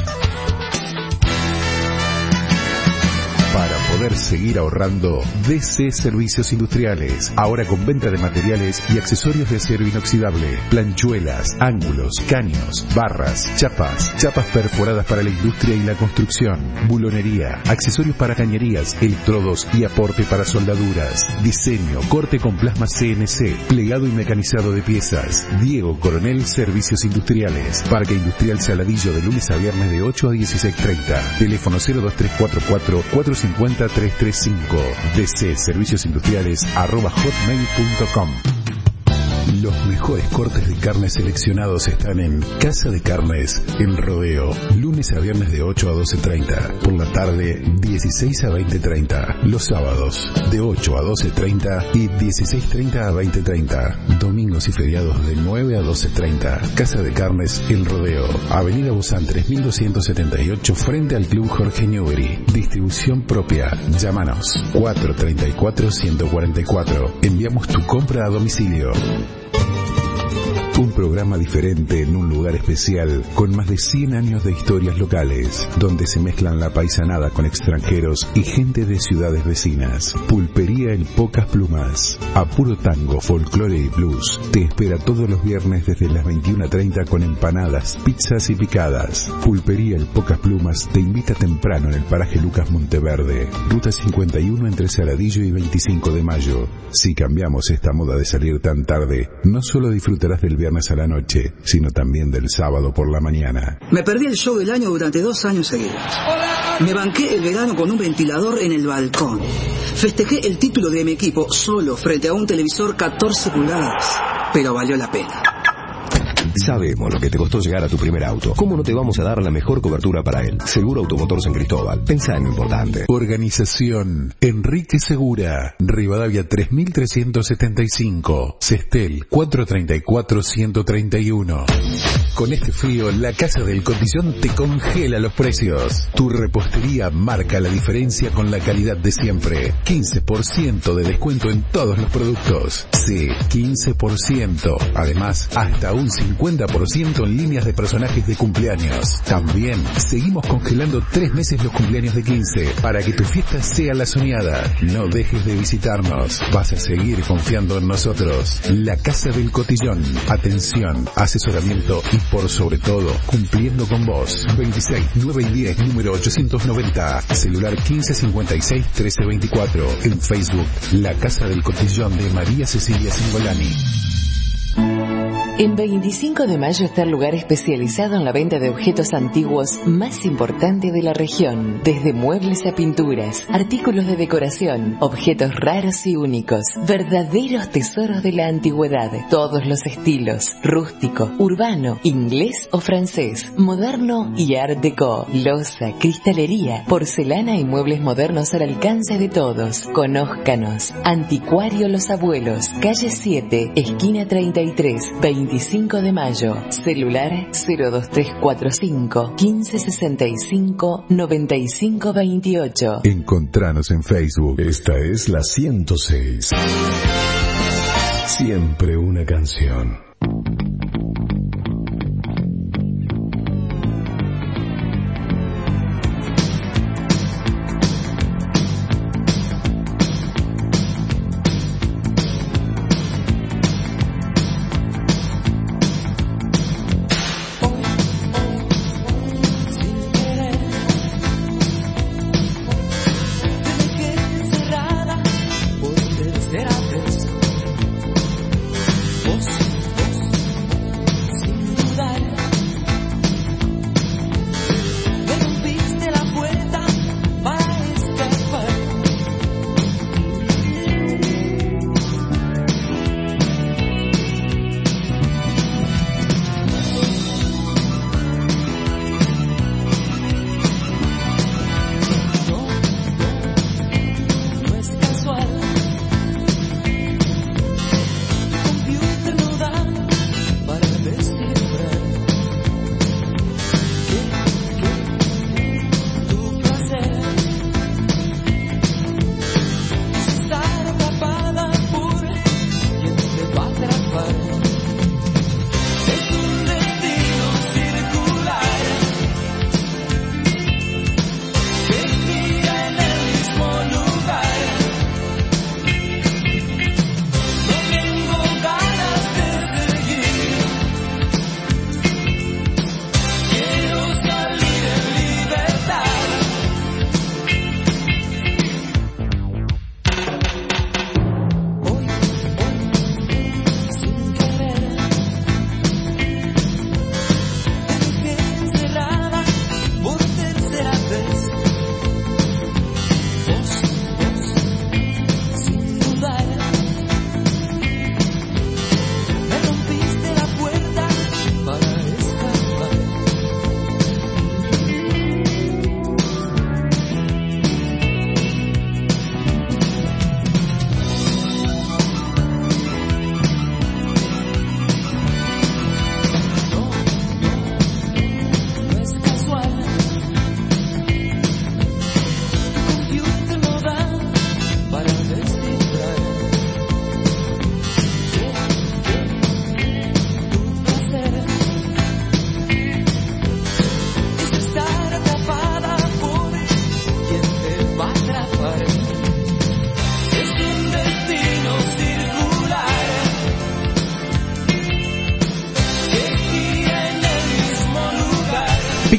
Para poder seguir ahorrando, D C Servicios Industriales. Ahora con venta de materiales y accesorios de acero inoxidable, planchuelas, ángulos, caños, barras, chapas, chapas perforadas para la industria y la construcción, bulonería, accesorios para cañerías, electrodos y aporte para soldaduras, diseño, corte con plasma C N C, plegado y mecanizado de piezas. Diego Coronel Servicios Industriales. Parque Industrial Saladillo, de lunes a viernes de ocho a dieciséis treinta. Teléfono cero dos tres cuatro cuatro, cuatro cinco cero, tres tres cinco. D C Servicios Industriales arroba hotmail punto com. Los mejores cortes de carne seleccionados están en Casa de Carnes, El Rodeo. Lunes a viernes de ocho a doce treinta. Por la tarde, dieciséis a veinte treinta. Los sábados, de ocho a doce treinta y dieciséis treinta a veinte treinta. Domingos y feriados de nueve a doce treinta. Casa de Carnes, El Rodeo. Avenida Buzán tres mil doscientos setenta y ocho, frente al Club Jorge Newbery. Distribución propia. Llámanos cuatro tres cuatro, uno cuatro cuatro. Enviamos tu compra a domicilio. Un programa diferente en un lugar especial, con más de cien años de historias locales, donde se mezclan la paisanada con extranjeros y gente de ciudades vecinas. Pulpería El Pocas Plumas. A puro tango, folclore y blues. Te espera todos los viernes desde las veintiuna treinta con empanadas, pizzas y picadas. Pulpería El Pocas Plumas te invita temprano en el paraje Lucas Monteverde, ruta cincuenta y uno entre Saladillo y veinticinco de mayo. Si cambiamos esta moda de salir tan tarde, no solo disfrutarás del viernes a la noche, sino también del sábado por la mañana. Me perdí el show del año durante dos años seguidos. Me banqué el verano con un ventilador en el balcón. Festejé el título de mi equipo solo frente a un televisor catorce pulgadas. Pero valió la pena. Sabemos lo que te costó llegar a tu primer auto. ¿Cómo no te vamos a dar la mejor cobertura para él? Seguro Automotor San Cristóbal. Pensá en lo importante. Organización Enrique Segura. Rivadavia tres mil trescientos setenta y cinco. Sestel cuatro tres cuatro, uno tres uno. Con este frío, la Casa del Cotillón te congela los precios. Tu repostería marca la diferencia con la calidad de siempre. quince por ciento de descuento en todos los productos. Sí, quince por ciento. Además, hasta un cincuenta por ciento en líneas de personajes de cumpleaños. También seguimos congelando tres meses los cumpleaños de quince para que tu fiesta sea la soñada. No dejes de visitarnos. Vas a seguir confiando en nosotros. La Casa del Cotillón. Atención, asesoramiento y por sobre todo, cumpliendo con vos. veintiséis, nueve y diez, número ochocientos noventa. Celular quince cincuenta y seis, trece veinticuatro. En Facebook, La Casa del Cotillón de María Cecilia Singolani. En veinticinco de mayo está el lugar especializado en la venta de objetos antiguos más importante de la región. Desde muebles a pinturas, artículos de decoración, objetos raros y únicos, verdaderos tesoros de la antigüedad. Todos los estilos, rústico, urbano, inglés o francés, moderno y art déco. Loza, cristalería, porcelana y muebles modernos al alcance de todos. Conózcanos. Anticuario Los Abuelos, calle siete, esquina treinta y tres, veinticinco de mayo. Celular cero dos tres cuatro cinco, quince sesenta y cinco, noventa y cinco veintiocho. Encontranos en Facebook. Esta es la ciento seis. Siempre una canción. Tercera vez, vos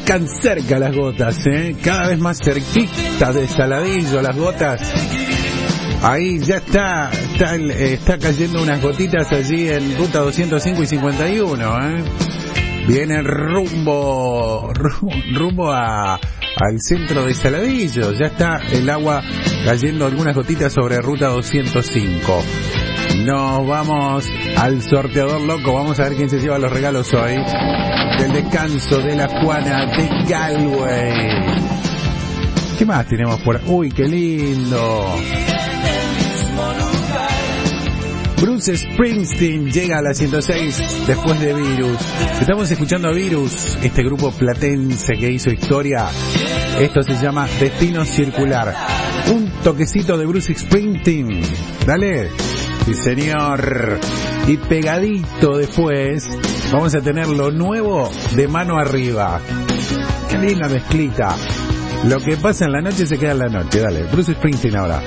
acercan cerca las gotas, ¿eh? Cada vez más cerquitas de Saladillo las gotas. Ahí ya está, está, está cayendo unas gotitas allí en ruta doscientos cinco y cincuenta y uno, ¿eh? Viene rumbo, rumbo a, al centro de Saladillo. Ya está el agua cayendo algunas gotitas sobre ruta doscientos cinco. Nos vamos al sorteador loco. Vamos a ver quién se lleva los regalos hoy. Del descanso de la Juana de Galway. ¿Qué más tenemos por ahí? Uy, qué lindo. Bruce Springsteen llega a la ciento seis después de Virus. Estamos escuchando a Virus, este grupo platense que hizo historia. Esto se llama Destino Circular. Un toquecito de Bruce Springsteen. Dale. Sí, señor. Y pegadito después vamos a tener lo nuevo de Mano Arriba. Qué linda mezclita. Lo que pasa en la noche se queda en la noche. Dale, Bruce Springsteen ahora.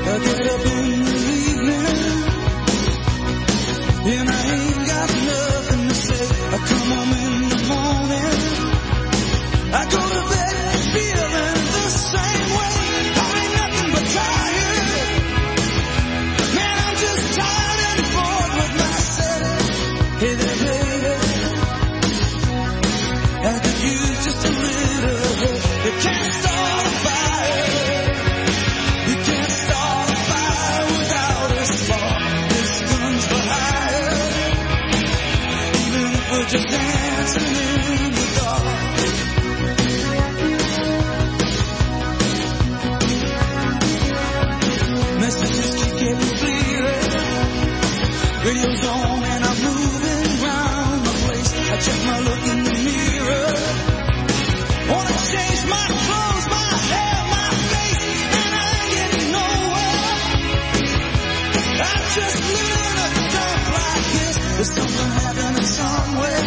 And I ain't got nothing to say. I come home in the morning, I go to bed feeling the same way. I ain't nothing but tired. Man, I'm just tired and bored with myself. Hey there, baby, I could use just a little. You can't start a fire. You can't start a fire without a spark. This gun's for hire. We're just dancing in the dark. Messages keep getting clearer. Radio's on and I'm moving round the place. I check my look in the mirror. Wanna change my clothes, my hair, my face, and I ain't getting nowhere. I'm just living in a dump like this. There's something happening somewhere.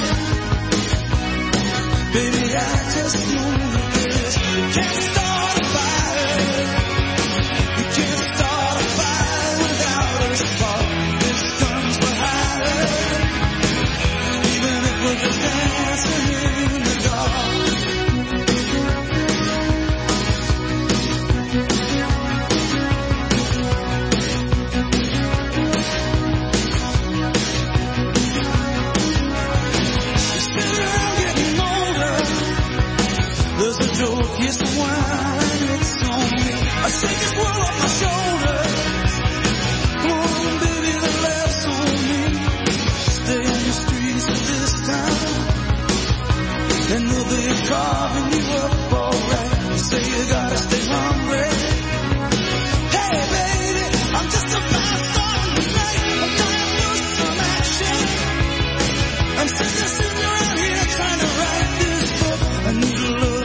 Baby, I just know this. You can't start a fire. You can't start a fire without a spark. This gun's for hire. Even if we're just dancing in the dark. There's a joke, here's the wine, it's on me. I shake this world off my shoulders. Come on, baby, the laughs on me. Stay on the streets of this town, and they'll be carving you up alright. You say you gotta stay hungry. Hey, baby, I'm just a fast star tonight. I'm gonna lose some action. I'm sick of sitting around here trying to write this book. I need a little.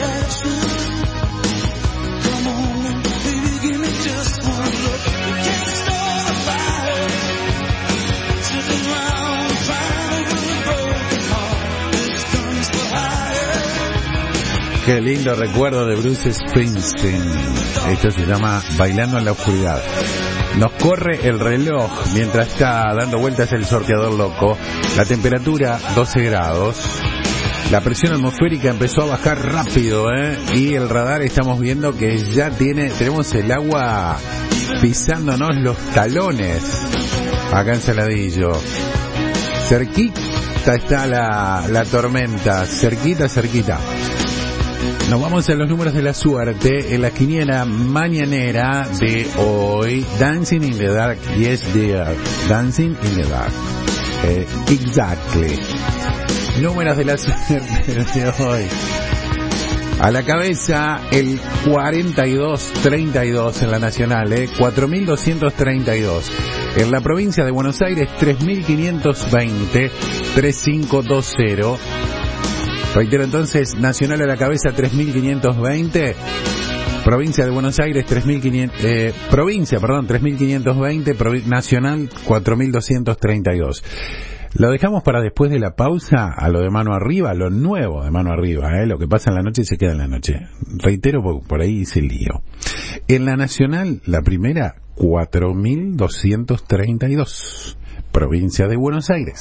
Come on, baby, give me just one look. You can't start a fire. Sitting around crying with a broken heart. This gun's for hire. Qué lindo recuerdo de Bruce Springsteen. Esto se llama Bailando en la Oscuridad. Nos corre el reloj mientras está dando vueltas el sorteador loco. La temperatura doce grados. La presión atmosférica empezó a bajar rápido, ¿eh? Y el radar estamos viendo que ya tiene, tenemos el agua pisándonos los talones acá en Saladillo. Cerquita está la, la tormenta, cerquita, cerquita. Nos vamos a los números de la suerte en la quiniela mañanera de hoy. Dancing in the Dark, yes dear, Dancing in the Dark. Eh, exactly. Números de la suerte de hoy. A la cabeza el cuarenta y dos treinta y dos en la nacional, eh, cuatro mil doscientos treinta y dos. En la provincia de Buenos Aires tres mil quinientos veinte, treinta y cinco veinte. Reitero entonces, nacional a la cabeza tres mil quinientos veinte. Provincia de Buenos Aires tres mil quinientos, eh, provincia, perdón, tres mil quinientos veinte, provi- nacional cuatro mil doscientos treinta y dos. Lo dejamos para después de la pausa a lo de Mano Arriba, lo nuevo de Mano Arriba, ¿eh? Lo que pasa en la noche se queda en la noche. Reitero, por, por ahí hice el lío. En la nacional, la primera, cuatro mil doscientos treinta y dos. Provincia de Buenos Aires,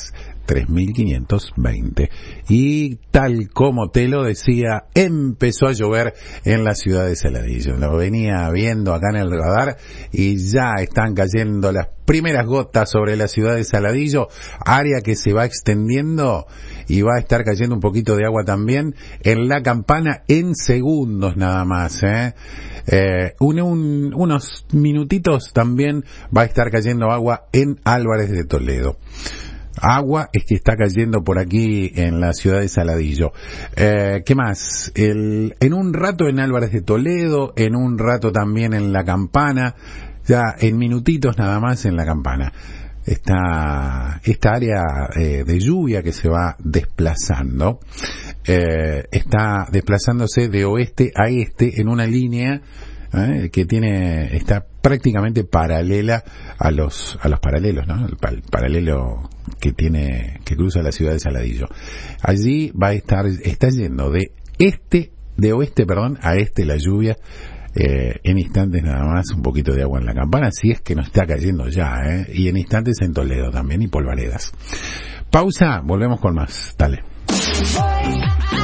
tres mil quinientos veinte. Y tal como te lo decía, empezó a llover en la ciudad de Saladillo. Lo venía viendo acá en el radar y ya están cayendo las primeras gotas sobre la ciudad de Saladillo, área que se va extendiendo y va a estar cayendo un poquito de agua también en La Campana en segundos nada más, ¿eh? Eh, un, un, unos minutitos también va a estar cayendo agua en Álvarez de Toledo. Agua es que está cayendo por aquí en la ciudad de Saladillo. Eh, ¿Qué más? El, en un rato en Álvarez de Toledo, en un rato también en La Campana, ya en minutitos nada más en La Campana. Esta, esta área eh, de lluvia que se va desplazando, eh, está desplazándose de oeste a este en una línea ¿eh? que tiene, está prácticamente paralela a los, a los paralelos, ¿no? El, el paralelo que tiene, que cruza la ciudad de Saladillo. Allí va a estar, está yendo de este, de oeste, perdón, a este la lluvia. Eh, en instantes nada más un poquito de agua en La Campana, si es que no está cayendo ya, ¿eh? Y en instantes en Toledo también y Polvaredas. Pausa, volvemos con más. Dale. Voy